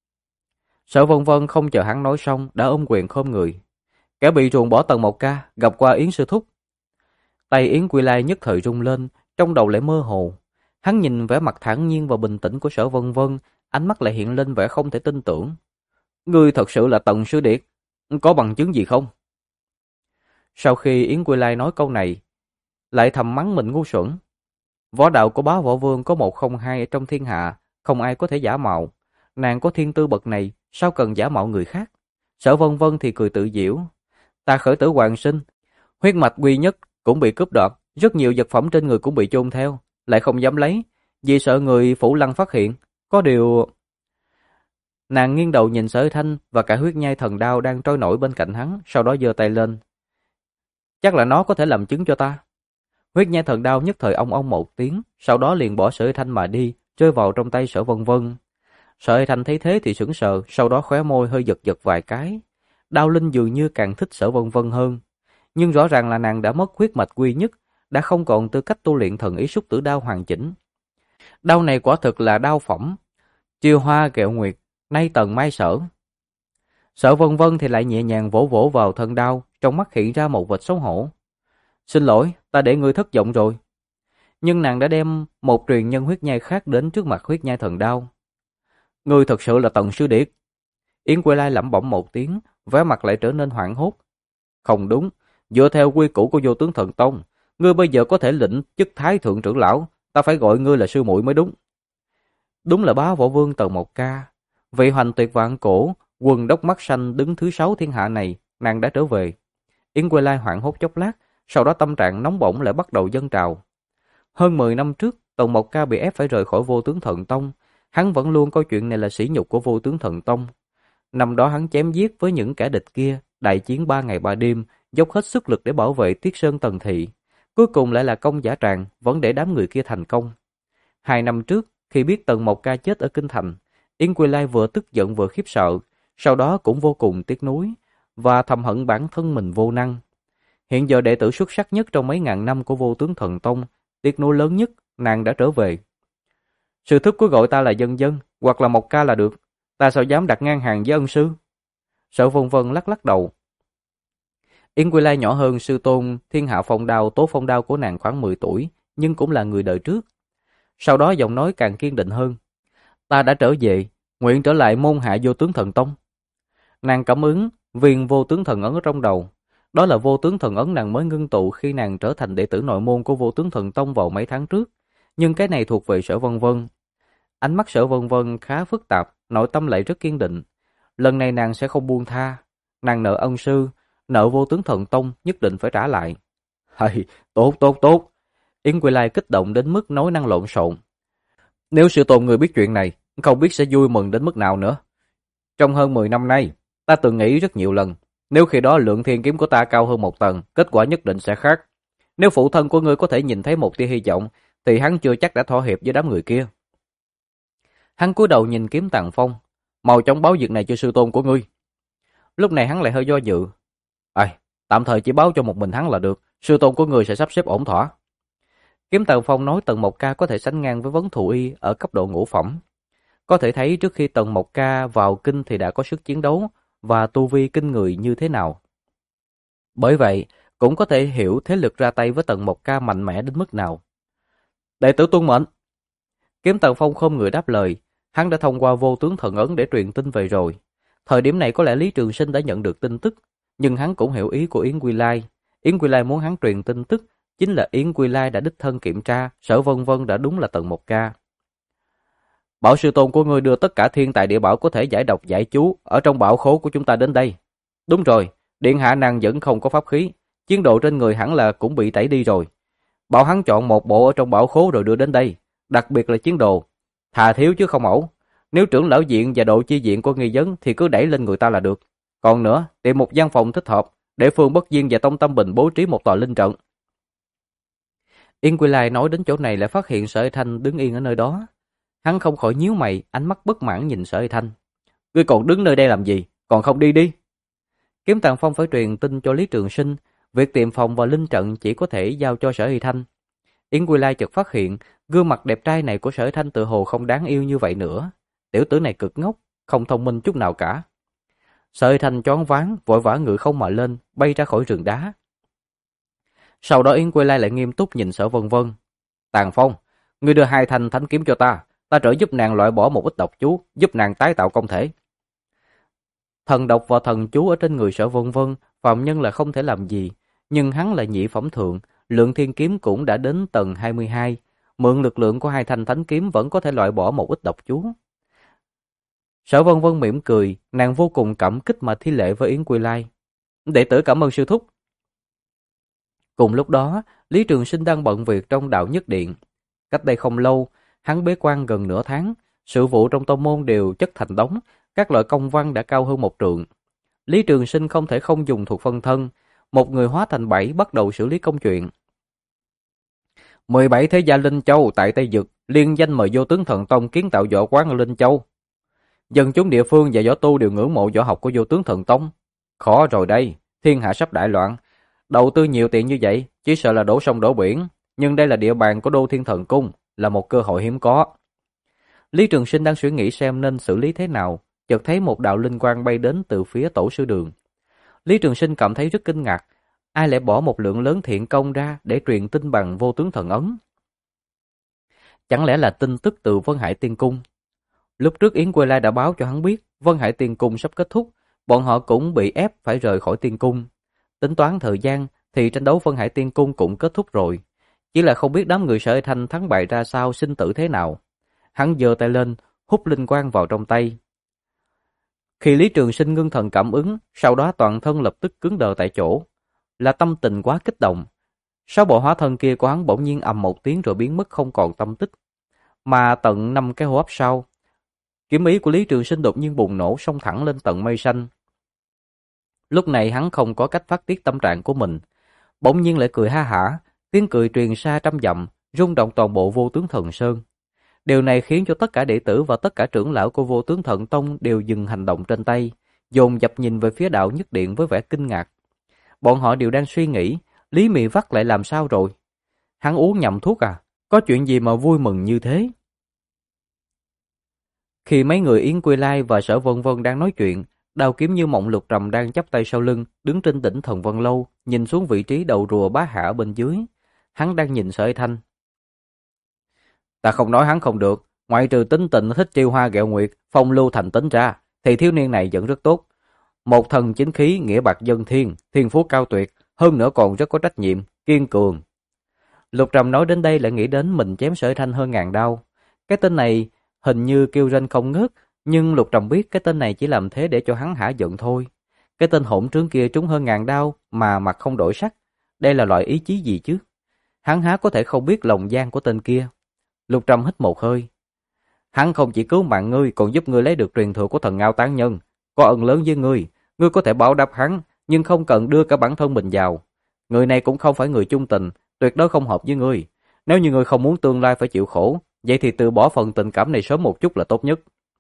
Sở Vân Vân không chờ hắn nói xong đã ôm quyền khom người. Kẻ bị ruồng bỏ Tần Mộc Ca gặp qua Yến sư thúc. Tay Yến Quy Lai nhất thời rung lên, trong đầu lại mơ hồ. Hắn nhìn vẻ mặt thản nhiên và bình tĩnh của Sở Vân Vân, ánh mắt lại hiện lên vẻ không thể tin tưởng. Ngươi thật sự là Tần sư điệt, có bằng chứng gì không? Sau khi Yến Quy Lai nói câu này, lại thầm mắng mình ngu xuẩn. Võ đạo của bá võ vương có 102 ở trong thiên hạ, không ai có thể giả mạo. Nàng có thiên tư bậc này, sao cần giả mạo người khác? Sở Vân Vân thì cười tự giễu. Ta khởi tử hoàn sinh, huyết mạch duy nhất cũng bị cướp đoạt, rất nhiều vật phẩm trên người cũng bị chôn theo, lại không dám lấy, vì sợ người Phủ Lăng phát hiện. Có điều... Nàng nghiêng đầu nhìn Sở Thanh và cả huyết nhai thần đao đang trôi nổi bên cạnh hắn, sau đó giơ tay lên. Chắc là nó có thể làm chứng cho ta. Huyết nhai thần đao nhất thời ong ong một tiếng, sau đó liền bỏ Sở Thanh mà đi, rơi vào trong tay Sở Vân Vân. Sở Thanh thấy thế thì sững sờ, sau đó khóe môi hơi giật giật vài cái. Đao Linh dường như càng thích Sở Vân Vân hơn, nhưng rõ ràng là nàng đã mất huyết mạch duy nhất, đã không còn tư cách tu luyện thần ý xúc tử đao hoàn chỉnh. Đao này quả thực là đao phẩm, chiêu hoa kẹo nguyệt, nay tần mai sở. Sở Vân Vân thì lại nhẹ nhàng vỗ vỗ vào thân đao, trong mắt hiện ra một vệt xấu hổ. Xin lỗi, ta để ngươi thất vọng rồi. Nhưng nàng đã đem một truyền nhân huyết nhai khác đến trước mặt huyết nhai thần đao. Ngươi thật sự là Tần sư điệt. Yến Quê Lai lẩm bẩm một tiếng, vẻ mặt lại trở nên hoảng hốt. Không đúng, dựa theo quy củ của Vô Tướng Thần Tông, ngươi bây giờ có thể lĩnh chức Thái Thượng trưởng lão, ta phải gọi ngươi là sư muội mới đúng. Đúng là bá võ vương Tần Mộc Ca, vị hoành tuyệt vạn cổ, quần đốc mắt xanh đứng thứ 6 thiên hạ này, nàng đã trở về. Yến Quê Lai hoảng hốt chốc lát, sau đó tâm trạng nóng bỏng lại bắt đầu dâng trào. Hơn 10 năm trước, Tần Mộc Ca bị ép phải rời khỏi Vô Tướng Thần Tông, hắn vẫn luôn coi chuyện này là sỉ nhục của Vô Tướng Thần Tông. Năm đó hắn chém giết với những kẻ địch kia, đại chiến 3 ngày 3 đêm, dốc hết sức lực để bảo vệ Tiết Sơn Tần Thị. Cuối cùng lại là công giả tràng, vẫn để đám người kia thành công. 2 năm trước, khi biết Tần Mộc Ca chết ở Kinh Thành, Yến Quy Lai vừa tức giận vừa khiếp sợ, sau đó cũng vô cùng tiếc nuối, và thầm hận bản thân mình vô năng. Hiện giờ đệ tử xuất sắc nhất trong mấy ngàn năm của Vô Tướng Thần Tông, tiếc nuối lớn nhất, nàng đã trở về. Sư thúc cứ gọi ta là Dân Dân, hoặc là Mộc Ca là được, ta sao dám đặt ngang hàng với ân sư? Sở Vân Vân lắc lắc đầu. Yến Quy Lai nhỏ hơn sư tôn Thiên Hạ Phong Đao, Tố Phong Đao của nàng khoảng 10 tuổi, nhưng cũng là người đời trước. Sau đó giọng nói càng kiên định hơn. Ta đã trở về, nguyện trở lại môn hạ Vô Tướng Thần Tông. Nàng cảm ứng viên vô tướng thần ấn ở trong đầu. Đó là vô tướng thần ấn nàng mới ngưng tụ khi nàng trở thành đệ tử nội môn của vô tướng thần tông vào mấy tháng trước. Nhưng cái này thuộc về Sở Vân Vân. Ánh mắt Sở Vân Vân khá phức tạp, nội tâm lại rất kiên định. Lần này nàng sẽ không buông tha. Nàng nợ ân sư, nợ vô tướng thần tông nhất định phải trả lại. Hay, tốt tốt tốt. Yến Quy Lai kích động đến mức nói năng lộn xộn. Nếu sư tôn người biết chuyện này, không biết sẽ vui mừng đến mức nào nữa. Trong hơn 10 năm nay, ta từng nghĩ rất nhiều lần, nếu khi đó lượng thiên kiếm của ta cao hơn một tầng, kết quả nhất định sẽ khác. Nếu phụ thân của ngươi có thể nhìn thấy một tia hy vọng, thì hắn chưa chắc đã thỏa hiệp với đám người kia. Hắn cúi đầu nhìn kiếm Tàng Phong, mau chóng báo việc này cho sư tôn của ngươi. Lúc này hắn lại hơi do dự. Tạm thời chỉ báo cho một mình hắn là được, sư tôn của ngươi sẽ sắp xếp ổn thỏa. Kiếm Tần Phong nói Tần Mộc Ca có thể sánh ngang với Vấn Thụ Y ở cấp độ ngũ phẩm. Có thể thấy trước khi Tần Mộc Ca vào kinh thì đã có sức chiến đấu và tu vi kinh người như thế nào. Bởi vậy, cũng có thể hiểu thế lực ra tay với Tần Mộc Ca mạnh mẽ đến mức nào. Đệ tử tuân mệnh. Kiếm Tần Phong không người đáp lời, hắn đã thông qua vô tướng thần ấn để truyền tin về rồi. Thời điểm này có lẽ Lý Trường Sinh đã nhận được tin tức, nhưng hắn cũng hiểu ý của Yến Quy Lai. Yến Quy Lai muốn hắn truyền tin tức, chính là Yến Quy Lai đã đích thân kiểm tra, Sở Vân Vân đã đúng là Tần Mộc Ca. Bảo sư tôn của ngươi đưa tất cả thiên tài địa bảo có thể giải độc giải chú ở trong bảo khố của chúng ta đến đây. Đúng rồi, điện hạ nàng vẫn không có pháp khí, chiến độ trên người hẳn là cũng bị tẩy đi rồi. Bảo hắn chọn một bộ ở trong bảo khố rồi đưa đến đây, đặc biệt là chiến đồ. Thà thiếu chứ không ẩu. Nếu trưởng lão diện và độ chi diện của nghi vấn thì cứ đẩy lên người ta là được. Còn nữa, tìm một gian phòng thích hợp để Phương Bất Diên và Tông Tâm Bình bố trí một tòa linh trận. Yên Quy Lai nói đến chỗ này lại phát hiện Sở Thanh đứng yên ở nơi đó. Hắn không khỏi nhíu mày, ánh mắt bất mãn nhìn Sở Thanh. Ngươi còn đứng nơi đây làm gì? Còn không đi đi. Kiếm Tàng Phong phải truyền tin cho Lý Trường Sinh, việc tìm phòng và linh trận chỉ có thể giao cho Sở Thanh. Yến Quy Lai chợt phát hiện, gương mặt đẹp trai này của Sở Thanh tự hồ không đáng yêu như vậy nữa. Tiểu tử này cực ngốc, không thông minh chút nào cả. Sở Thanh choáng váng, vội vã ngự không mà lên, bay ra khỏi rừng đá. Sau đó Yến Quy Lai lại nghiêm túc nhìn Sở Vân Vân. Tàng Phong, ngươi đưa 2 thanh thánh kiếm cho ta trợ giúp nàng loại bỏ một ít độc chú, giúp nàng tái tạo công thể. Thần độc và thần chú ở trên người Sở Vân Vân, phàm nhân là không thể làm gì, nhưng hắn là nhị phẩm thượng, lượng thiên kiếm cũng đã đến tầng 22, mượn lực lượng của 2 thanh thánh kiếm vẫn có thể loại bỏ một ít độc chú. Sở Vân Vân mỉm cười, nàng vô cùng cảm kích mà thi lễ với Yến Quy Lai. Đệ tử cảm ơn sư thúc. Cùng lúc đó, Lý Trường Sinh đang bận việc trong đạo nhất điện. Cách đây không lâu, hắn bế quan gần nửa tháng, sự vụ trong tông môn đều chất thành đống, các loại công văn đã cao hơn 1 trượng. Lý Trường Sinh không thể không dùng thuộc phân thân, một người hóa thành 7 bắt đầu xử lý công chuyện. 17 thế gia Linh Châu tại Tây Dực, liên danh mời vô tướng thần tông kiến tạo võ quán ở Linh Châu. Dân chúng địa phương và võ tu đều ngưỡng mộ võ học của vô tướng thần tông. Khó rồi đây, thiên hạ sắp đại loạn. Đầu tư nhiều tiền như vậy, chỉ sợ là đổ sông đổ biển, nhưng đây là địa bàn của Đô Thiên Thần Cung, là một cơ hội hiếm có. Lý Trường Sinh đang suy nghĩ xem nên xử lý thế nào, chợt thấy một đạo linh quang bay đến từ phía tổ sư đường. Lý Trường Sinh cảm thấy rất kinh ngạc, ai lại bỏ một lượng lớn thiện công ra để truyền tin bằng vô tướng thần ấn? Chẳng lẽ là tin tức từ Vân Hải Tiên Cung? Lúc trước Yến Quê Lai đã báo cho hắn biết Vân Hải Tiên Cung sắp kết thúc, bọn họ cũng bị ép phải rời khỏi Tiên Cung. Tính toán thời gian thì tranh đấu Vân Hải Tiên Cung cũng kết thúc rồi, chỉ là không biết đám người Sở Thanh thắng bại ra sao, sinh tử thế nào. Hắn giơ tay lên, hút linh quang vào trong tay. Khi Lý Trường Sinh ngưng thần cảm ứng, sau đó toàn thân lập tức cứng đờ tại chỗ, là tâm tình quá kích động. 6 bộ hóa thân kia của hắn bỗng nhiên ầm một tiếng rồi biến mất không còn tâm tích. Mà tận 5 cái hô hấp sau, kiếm ý của Lý Trường Sinh đột nhiên bùng nổ xông thẳng lên tận mây xanh. Lúc này hắn không có cách phát tiết tâm trạng của mình, bỗng nhiên lại cười ha hả, tiếng cười truyền xa trăm dặm, rung động toàn bộ Vô Tướng Thần Sơn. Điều này khiến cho tất cả đệ tử và tất cả trưởng lão của Vô Tướng Thần Tông đều dừng hành động trên tay, dồn dập nhìn về phía đạo nhất điện với vẻ kinh ngạc. Bọn họ đều đang suy nghĩ, Lý Mị Vắt lại làm sao rồi? Hắn uống nhầm thuốc à? Có chuyện gì mà vui mừng như thế? Khi mấy người Yến Quy Lai và Sở Vân Vân đang nói chuyện, Đao Kiếm Như Mộng Lục Trầm đang chắp tay sau lưng, đứng trên đỉnh Thần Vân Lâu, nhìn xuống vị trí đầu rùa Bá Hạ bên dưới. Hắn đang nhìn Sở Thanh. Ta không nói hắn không được, ngoại trừ tính tình thích chiêu hoa ghẹo nguyệt, phong lưu thành tính ra, thì thiếu niên này vẫn rất tốt. Một thần chính khí, nghĩa bạc dân thiên, thiên phú cao tuyệt, hơn nữa còn rất có trách nhiệm, kiên cường. Lục Trầm nói đến đây lại nghĩ đến mình chém Sở Thanh hơn ngàn đao. Cái tên này hình như kêu rên không ngớt, nhưng Lục Trầm biết cái tên này chỉ làm thế để cho hắn hả giận thôi. Cái tên hỗn trướng kia trúng hơn ngàn đao mà mặt không đổi sắc. Đây là loại ý chí gì chứ? Hắn há có thể không biết lòng gian của tên kia. Lục Trầm hít một hơi. Hắn không chỉ cứu mạng ngươi, còn giúp ngươi lấy được truyền thừa của thần Ngao Tán Nhân. Có ân lớn với ngươi có thể báo đáp hắn, nhưng không cần đưa cả bản thân mình vào. Người này cũng không phải người chung tình, tuyệt đối không hợp với ngươi. Nếu như ngươi không muốn tương lai phải chịu khổ, vậy thì từ bỏ phần tình cảm này sớm một chút là tốt nhất.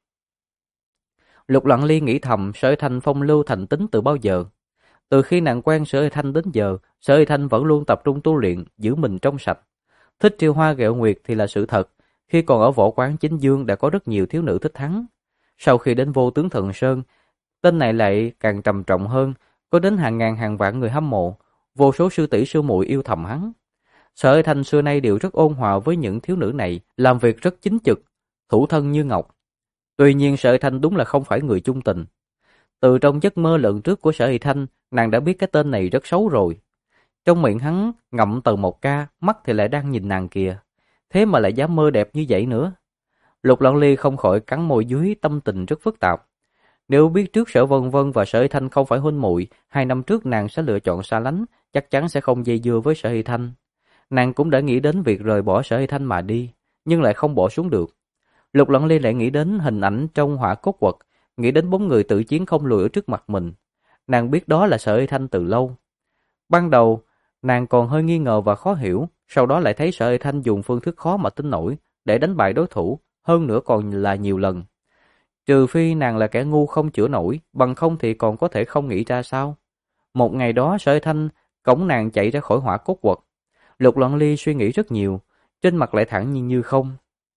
Lục Loạn Ly nghĩ thầm, Sở Thanh phong lưu thành tính từ bao giờ? Từ khi nàng quen Sở Thanh đến giờ, Sở Thanh vẫn luôn tập trung tu luyện, giữ mình trong sạch. Thích triều hoa ghẹo nguyệt thì là sự thật. Khi còn ở võ quán chính dương đã có rất nhiều thiếu nữ thích hắn. Sau khi đến Vô Tướng Thần Sơn, tên này lại càng trầm trọng hơn, có đến hàng ngàn hàng vạn người hâm mộ, vô số sư tỷ sư muội yêu thầm hắn. Sở Thanh xưa nay đều rất ôn hòa với những thiếu nữ này, làm việc rất chính trực, thủ thân như ngọc. Tuy nhiên Sở Thanh đúng là không phải người chung tình. Từ trong giấc mơ lần trước của Sở Thanh, nàng đã biết cái tên này rất xấu rồi. Trong miệng hắn ngậm Tần Mộc Ca, mắt thì lại đang nhìn nàng kìa. Thế mà lại dám mơ đẹp như vậy nữa. Lục Loạn Ly không khỏi cắn môi dưới, tâm tình rất phức tạp. Nếu biết trước Sở Vân Vân và Sở Thanh không phải huynh muội, 2 năm trước nàng sẽ lựa chọn xa lánh, chắc chắn sẽ không dây dưa với Sở Thanh. Nàng cũng đã nghĩ đến việc rời bỏ Sở Thanh mà đi, nhưng lại không bỏ xuống được. Lục Loạn Ly lại nghĩ đến hình ảnh trong hỏa cốt quật, nghĩ đến 4 người tự chiến không lùi ở trước mặt mình. Nàng biết đó là Sở Thanh từ lâu. Ban đầu, nàng còn hơi nghi ngờ và khó hiểu, sau đó lại thấy Sở Thanh dùng phương thức khó mà tin nổi để đánh bại đối thủ, hơn nữa còn là nhiều lần. Trừ phi nàng là kẻ ngu không chữa nổi, bằng không thì còn có thể không nghĩ ra sao. Một ngày đó Sở Thanh cõng nàng chạy ra khỏi hỏa cốt quật. Lục Loạn Ly suy nghĩ rất nhiều, trên mặt lại thản nhiên như không.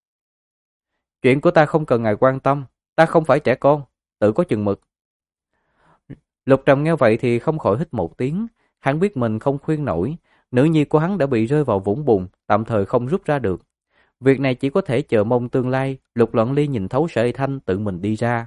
Chuyện của ta không cần ngài quan tâm, ta không phải trẻ con, tự có chừng mực. Lục Trầm nghe vậy thì không khỏi hít một tiếng, hắn biết mình không khuyên nổi, nữ nhi của hắn đã bị rơi vào vũng bùn, tạm thời không rút ra được. Việc này chỉ có thể chờ mong tương lai, Lục Loạn Ly nhìn thấu Sở Thanh tự mình đi ra.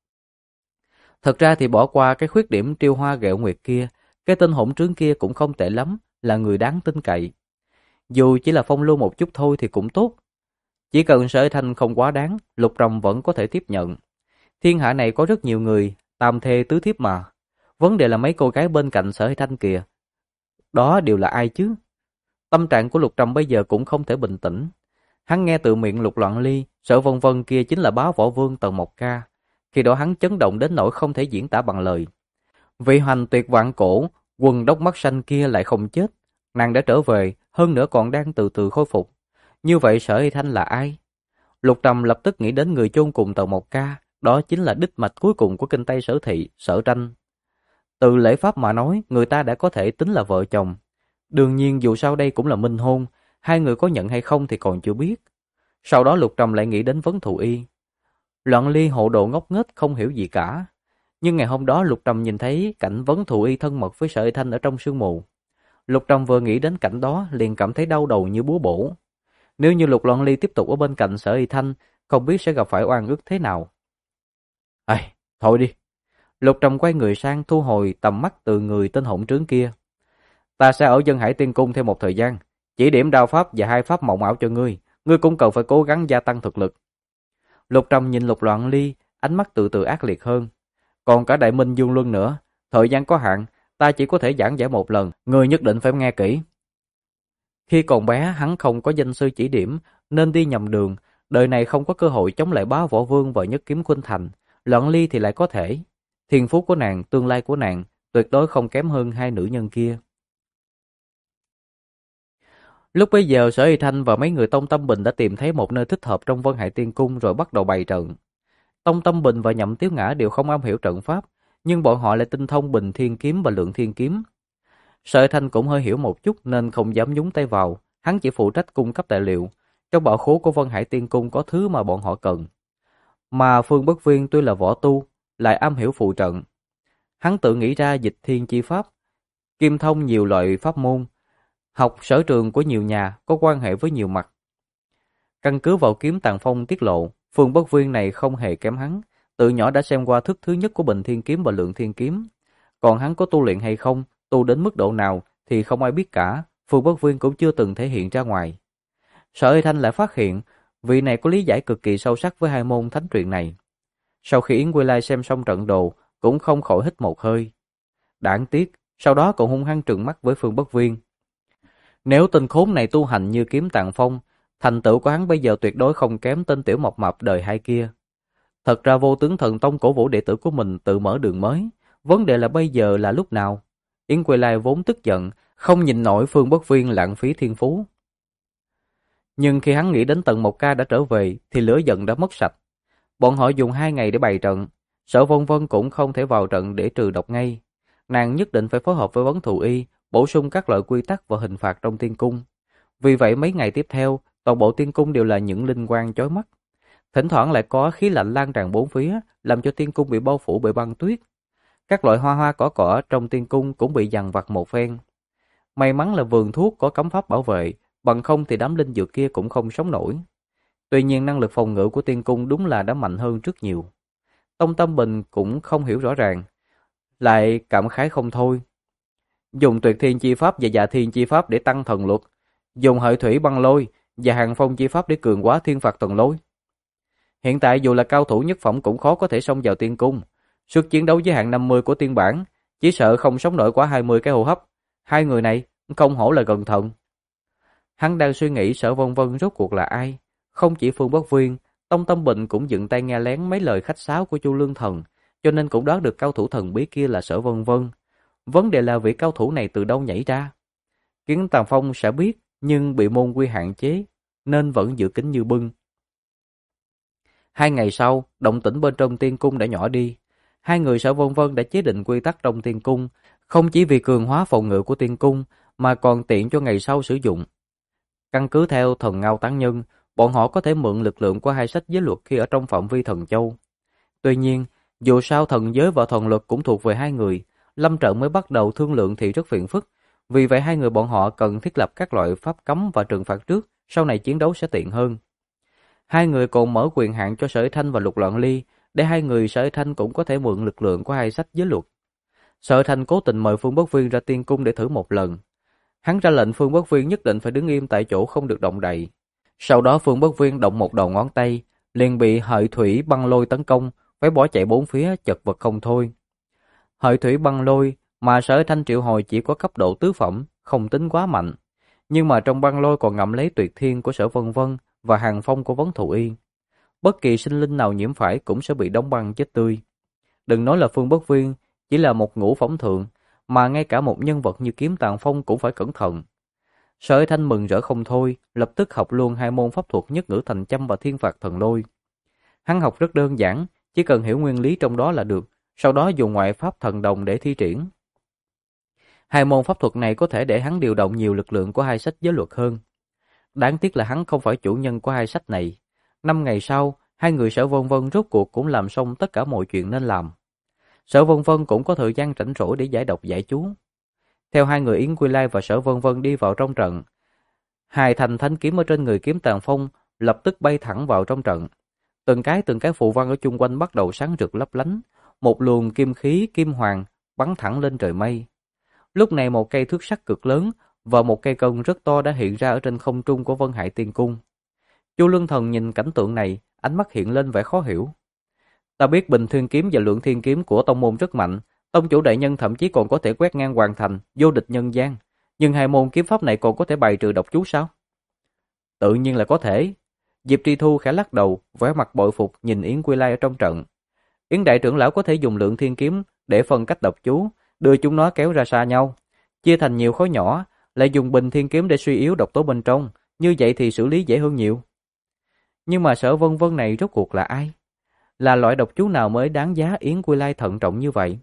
Thật ra thì bỏ qua cái khuyết điểm triêu hoa ghẹo nguyệt kia, cái tên hỗn trướng kia cũng không tệ lắm, là người đáng tin cậy. Dù chỉ là phong lưu một chút thôi thì cũng tốt. Chỉ cần Sở Thanh không quá đáng, Lục Trầm vẫn có thể tiếp nhận. Thiên hạ này có rất nhiều người, tam thê tứ thiếp mà. Vấn đề là mấy cô gái bên cạnh Sở Thanh kìa. Đó đều là ai chứ? Tâm trạng của Lục Trầm bây giờ cũng không thể bình tĩnh. Hắn nghe từ miệng Lục Loạn Ly, Sở Vân Vân kia chính là bá võ vương Tần Mộc Ca. Khi đó hắn chấn động đến nỗi không thể diễn tả bằng lời. Vị hoành tuyệt vạn cổ, quần đốc mắt xanh kia lại không chết. Nàng đã trở về, hơn nữa còn đang từ từ khôi phục. Như vậy Sở Y Thanh là ai? Lục Trầm lập tức nghĩ đến người chôn cùng Tần Mộc Ca, đó chính là đích mạch cuối cùng của kinh Tây Sở Thị, Sở Tranh. Từ lễ pháp mà nói, người ta đã có thể tính là vợ chồng. Đương nhiên dù sao đây cũng là minh hôn, hai người có nhận hay không thì còn chưa biết. Sau đó Lục Trầm lại nghĩ đến Vấn Thù Y. Loạn Ly hộ độ ngốc nghếch không hiểu gì cả. Nhưng ngày hôm đó Lục Trầm nhìn thấy cảnh Vấn Thù Y thân mật với Sở Y Thanh ở trong sương mù. Lục Trầm vừa nghĩ đến cảnh đó liền cảm thấy đau đầu như búa bổ. Nếu như Lục Loạn Ly tiếp tục ở bên cạnh Sở Y Thanh, không biết sẽ gặp phải oan ức thế nào. Thôi đi. Lục Trầm quay người sang thu hồi tầm mắt từ người tên hỗn trướng kia. Ta sẽ ở Dân Hải Tiên Cung thêm một thời gian, chỉ điểm đao pháp và 2 pháp mộng ảo cho ngươi, ngươi cũng cần phải cố gắng gia tăng thực lực. Lục Trầm nhìn Lục Loạn Ly, ánh mắt từ từ ác liệt hơn. Còn cả Đại Minh Dương Luân nữa, thời gian có hạn, ta chỉ có thể giảng giải một lần, ngươi nhất định phải nghe kỹ. Khi còn bé hắn không có danh sư chỉ điểm, nên đi nhầm đường, đời này không có cơ hội chống lại bá võ vương và nhất kiếm khuynh thành, Loạn Ly thì lại có thể. Thiên phú của nàng, tương lai của nàng, tuyệt đối không kém hơn 2 nữ nhân kia. Lúc bấy giờ Sở Y Thanh và mấy người Tông Tâm Bình đã tìm thấy một nơi thích hợp trong Vân Hải Tiên Cung rồi bắt đầu bày trận. Tông Tâm Bình và Nhậm Tiếu Ngã đều không am hiểu trận pháp, nhưng bọn họ lại tinh thông Bình Thiên Kiếm và Lượng Thiên Kiếm. Sở Y Thanh cũng hơi hiểu một chút nên không dám nhúng tay vào, hắn chỉ phụ trách cung cấp tài liệu. Trong bảo khố của Vân Hải Tiên Cung có thứ mà bọn họ cần. Mà Phương Bất Viên tuy là võ tu, lại am hiểu phụ trận. Hắn tự nghĩ ra dịch thiên chi pháp, kim thông nhiều loại pháp môn, học sở trường của nhiều nhà, có quan hệ với nhiều mặt. Căn cứ vào kiếm Tàng Phong tiết lộ, Phương Bất Viên này không hề kém hắn, từ nhỏ đã xem qua thức thứ nhất của Bình Thiên Kiếm và Lượng Thiên Kiếm. Còn hắn có tu luyện hay không, tu đến mức độ nào thì không ai biết cả, Phương Bất Viên cũng chưa từng thể hiện ra ngoài. Sở Uy Thanh lại phát hiện, vị này có lý giải cực kỳ sâu sắc với hai môn thánh truyện này. Sau khi Yến Quy Lai xem xong trận đồ, cũng không khỏi hít một hơi. Đáng tiếc, sau đó còn hung hăng trừng mắt với Phương Bất Viên. Nếu tên khốn này tu hành như Kiếm Tàng Phong, thành tựu của hắn bây giờ tuyệt đối không kém tên tiểu mập mạp đời hai kia. Thật ra Vô Tướng Thần Tông cổ vũ đệ tử của mình tự mở đường mới, vấn đề là bây giờ là lúc nào. Yến Quy Lai vốn tức giận, không nhìn nổi Phương Bất Viên lãng phí thiên phú. Nhưng khi hắn nghĩ đến Tần Mộc Ca đã trở về thì lửa giận đã mất sạch. Bọn họ dùng 2 ngày để bày trận, Sở Vân Vân cũng không thể vào trận để trừ độc ngay. Nàng nhất định phải phối hợp với Vấn Thù Y, bổ sung các loại quy tắc và hình phạt trong tiên cung. Vì vậy mấy ngày tiếp theo, toàn bộ tiên cung đều là những linh quang chói mắt. Thỉnh thoảng lại có khí lạnh lan tràn bốn phía, làm cho tiên cung bị bao phủ bởi băng tuyết. Các loại hoa hoa cỏ cỏ trong tiên cung cũng bị dằn vặt một phen. May mắn là vườn thuốc có cấm pháp bảo vệ, bằng không thì đám linh dược kia cũng không sống nổi. Tuy nhiên năng lực phòng ngự của tiên cung đúng là đã mạnh hơn rất nhiều. Tông Tâm Bình cũng không hiểu rõ ràng, lại cảm khái không thôi. Dùng Tuyệt Thiên chi pháp và Dạ Thiên chi pháp để tăng thần lực, dùng Hợi Thủy băng lôi và Hàng Phong chi pháp để cường hóa thiên phạt thần lôi. Hiện tại dù là cao thủ nhất phẩm cũng khó có thể xông vào tiên cung. Sức chiến đấu với hạng 50 của tiên bản, chỉ sợ không sống nổi quá 20 cái hô hấp. Hai người này không hổ là gần thần. Hắn đang suy nghĩ Sở Vân Vân rốt cuộc là ai. Không chỉ Phương Bất Viên, Tông Tâm Bình cũng dựng tay nghe lén mấy lời khách sáo của Chu Lương Thần, cho nên cũng đoán được cao thủ thần bí kia là Sở Vân Vân. Vấn đề là vị cao thủ này từ đâu nhảy ra. Kiếm Tàng Phong sẽ biết, nhưng bị môn quy hạn chế, nên vẫn giữ kín như bưng. 2 ngày sau, động tĩnh bên trong tiên cung đã nhỏ đi. Hai người Sở Vân Vân đã chế định quy tắc trong tiên cung, không chỉ vì cường hóa phòng ngự của tiên cung, mà còn tiện cho ngày sau sử dụng. Căn cứ theo thần ngao tán nhân, bọn họ có thể mượn lực lượng của hai sách giới luật khi ở trong phạm vi thần châu. Tuy nhiên, dù sao thần giới và thần luật cũng thuộc về hai người, lâm trận mới bắt đầu thương lượng thì rất phiền phức. Vì vậy hai người bọn họ cần thiết lập các loại pháp cấm và trừng phạt trước, sau này chiến đấu sẽ tiện hơn. Hai người còn mở quyền hạn cho Sở Uy Thanh và Lục Loạn Ly, để hai người Sở Uy Thanh cũng có thể mượn lực lượng của hai sách giới luật. Sở Uy Thanh cố tình mời Phương Bất Viên ra tiên cung để thử một lần. Hắn ra lệnh Phương Bất Viên nhất định phải đứng im tại chỗ không được động đậy. Sau đó Phương Bất Viên động một đầu ngón tay, liền bị Hợi Thủy băng lôi tấn công, phải bỏ chạy bốn phía chật vật không thôi. Hợi Thủy băng lôi mà Sở Uy Thanh triệu hồi chỉ có cấp độ tứ phẩm, không tính quá mạnh. Nhưng mà trong băng lôi còn ngậm lấy Tuyệt Thiên của Sở Vân Vân và Hàng Phong của Vấn Thù Y. Bất kỳ sinh linh nào nhiễm phải cũng sẽ bị đóng băng chết tươi. Đừng nói là Phương Bất Viên, chỉ là một ngũ phẩm thượng, mà ngay cả một nhân vật như Kiếm Tàng Phong cũng phải cẩn thận. Sở Uy Thanh mừng rỡ không thôi, lập tức học luôn hai môn pháp thuật Nhất Ngữ Thành Châm và Thiên Phạt Thần Lôi. Hắn học rất đơn giản, chỉ cần hiểu nguyên lý trong đó là được, sau đó dùng ngoại pháp thần đồng để thi triển. Hai môn pháp thuật này có thể để hắn điều động nhiều lực lượng của hai sách giới luật hơn. Đáng tiếc là hắn không phải chủ nhân của hai sách này. 5 ngày sau, hai người Sở Vân Vân rốt cuộc cũng làm xong tất cả mọi chuyện nên làm. Sở Vân Vân cũng có thời gian rảnh rỗi để giải độc giải chú. Theo hai người Yến Quy Lai và Sở Vân Vân đi vào trong trận, hai thanh thánh kiếm ở trên người Kiếm Tàng Phong lập tức bay thẳng vào trong trận. Từng cái phù văn ở chung quanh bắt đầu sáng rực lấp lánh, một luồng kim khí kim hoàng bắn thẳng lên trời mây. Lúc này một cây thước sắt cực lớn và một cây cân rất to đã hiện ra ở trên không trung của Vân Hải Tiên Cung. Chu Lương Thần nhìn cảnh tượng này, ánh mắt hiện lên vẻ khó hiểu. Ta biết Bình Thiên Kiếm và Lượng Thiên Kiếm của tông môn rất mạnh, tông chủ đại nhân thậm chí còn có thể quét ngang hoàn thành, vô địch nhân gian, nhưng hai môn kiếm pháp này còn có thể bày trừ độc chú sao? Tự nhiên là có thể. Diệp Tri Thu khẽ lắc đầu, vẻ mặt bội phục nhìn Yến Quy Lai ở trong trận. Yến đại trưởng lão có thể dùng Lượng Thiên Kiếm để phân cách độc chú, đưa chúng nó kéo ra xa nhau, chia thành nhiều khối nhỏ, lại dùng Bình Thiên Kiếm để suy yếu độc tố bên trong, như vậy thì xử lý dễ hơn nhiều. Nhưng mà Sở Vân Vân này rốt cuộc là ai? Là loại độc chú nào mới đáng giá Yến Quy Lai thận trọng như vậy?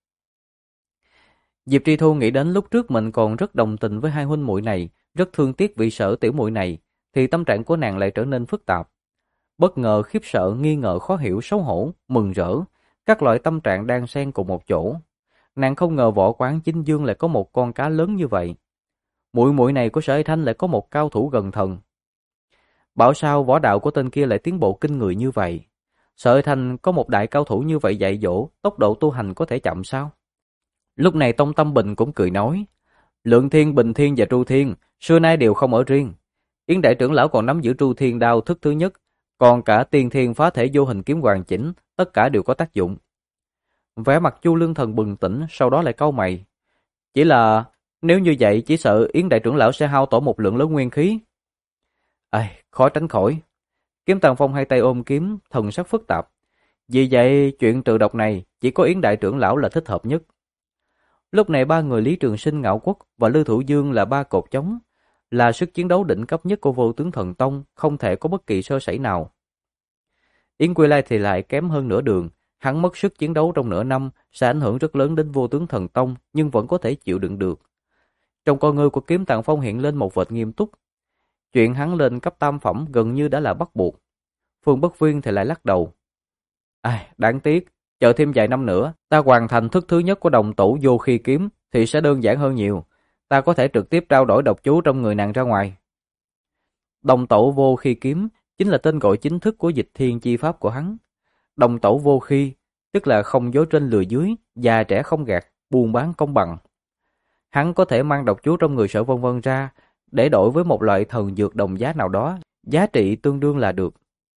Diệp Tri Thu nghĩ đến lúc trước mình còn rất đồng tình với hai huynh muội này, rất thương tiếc vị Sở tiểu muội này, thì tâm trạng của nàng lại trở nên phức tạp. Bất ngờ, khiếp sợ, nghi ngờ, khó hiểu, xấu hổ, mừng rỡ, các loại tâm trạng đang xen cùng một chỗ. Nàng không ngờ võ quán Chính Dương lại có một con cá lớn như vậy. Muội muội này của Sở Uy Thanh lại có một cao thủ gần thần. Bảo sao võ đạo của tên kia lại tiến bộ kinh người như vậy? Sở Thanh có một đại cao thủ như vậy dạy dỗ, tốc độ tu hành có thể chậm sao? Lúc này Tông Tâm Bình cũng cười nói, Lượng Thiên, Bình Thiên và Tru Thiên xưa nay đều không ở riêng. Yến đại trưởng lão còn nắm giữ Tru Thiên đao thức thứ nhất, còn cả Tiên Thiên phá thể vô hình kiếm hoàn chỉnh, tất cả đều có tác dụng. Vẻ mặt Chu Lương Thần bừng tỉnh, sau đó lại cau mày. Chỉ là nếu như vậy chỉ sợ Yến đại trưởng lão sẽ hao tổn một lượng lớn nguyên khí. Khó tránh khỏi. Kiếm Tàng Phong hai tay ôm kiếm, thần sắc phức tạp. Vì vậy chuyện trừ độc này chỉ có Yến đại trưởng lão là thích hợp nhất. Lúc này ba người Lý Trường Sinh, Ngạo Quốc và Lưu Thủ Dương là ba cột chống, là sức chiến đấu đỉnh cấp nhất của Vô Tướng Thần Tông, không thể có bất kỳ sơ sẩy nào. Yến Quy Lai thì lại kém hơn nửa đường, hắn mất sức chiến đấu trong nửa năm sẽ ảnh hưởng rất lớn đến Vô Tướng Thần Tông, nhưng vẫn có thể chịu đựng được. Trong con ngươi của Kiếm Tàng Phong hiện lên một vệt nghiêm túc. Chuyện hắn lên cấp tam phẩm gần như đã là bắt buộc. Phương Bất Viên thì lại lắc đầu. Đáng tiếc, chờ thêm vài năm nữa, ta hoàn thành thức thứ nhất của đồng tủ Vô Khi Kiếm thì sẽ đơn giản hơn nhiều. Ta có thể trực tiếp trao đổi độc chú trong người nàng ra ngoài. Đồng tẩu Vô Khi Kiếm chính là tên gọi chính thức của Dịch Thiên chi pháp của hắn. Đồng tẩu vô khi, tức là không dối trên lừa dưới, già trẻ không gạt, buôn bán công bằng. Hắn có thể mang độc chú trong người Sở Vân Vân ra để đổi với một loại thần dược đồng giá nào đó, giá trị tương đương là được.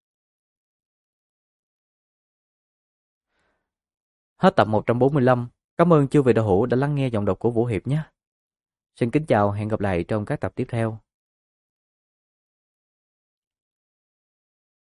Hết tập 145. Cảm ơn chư vị đạo hữu đã lắng nghe giọng đọc của Vũ Hiệp nhé. Xin kính chào, hẹn gặp lại trong các tập tiếp theo.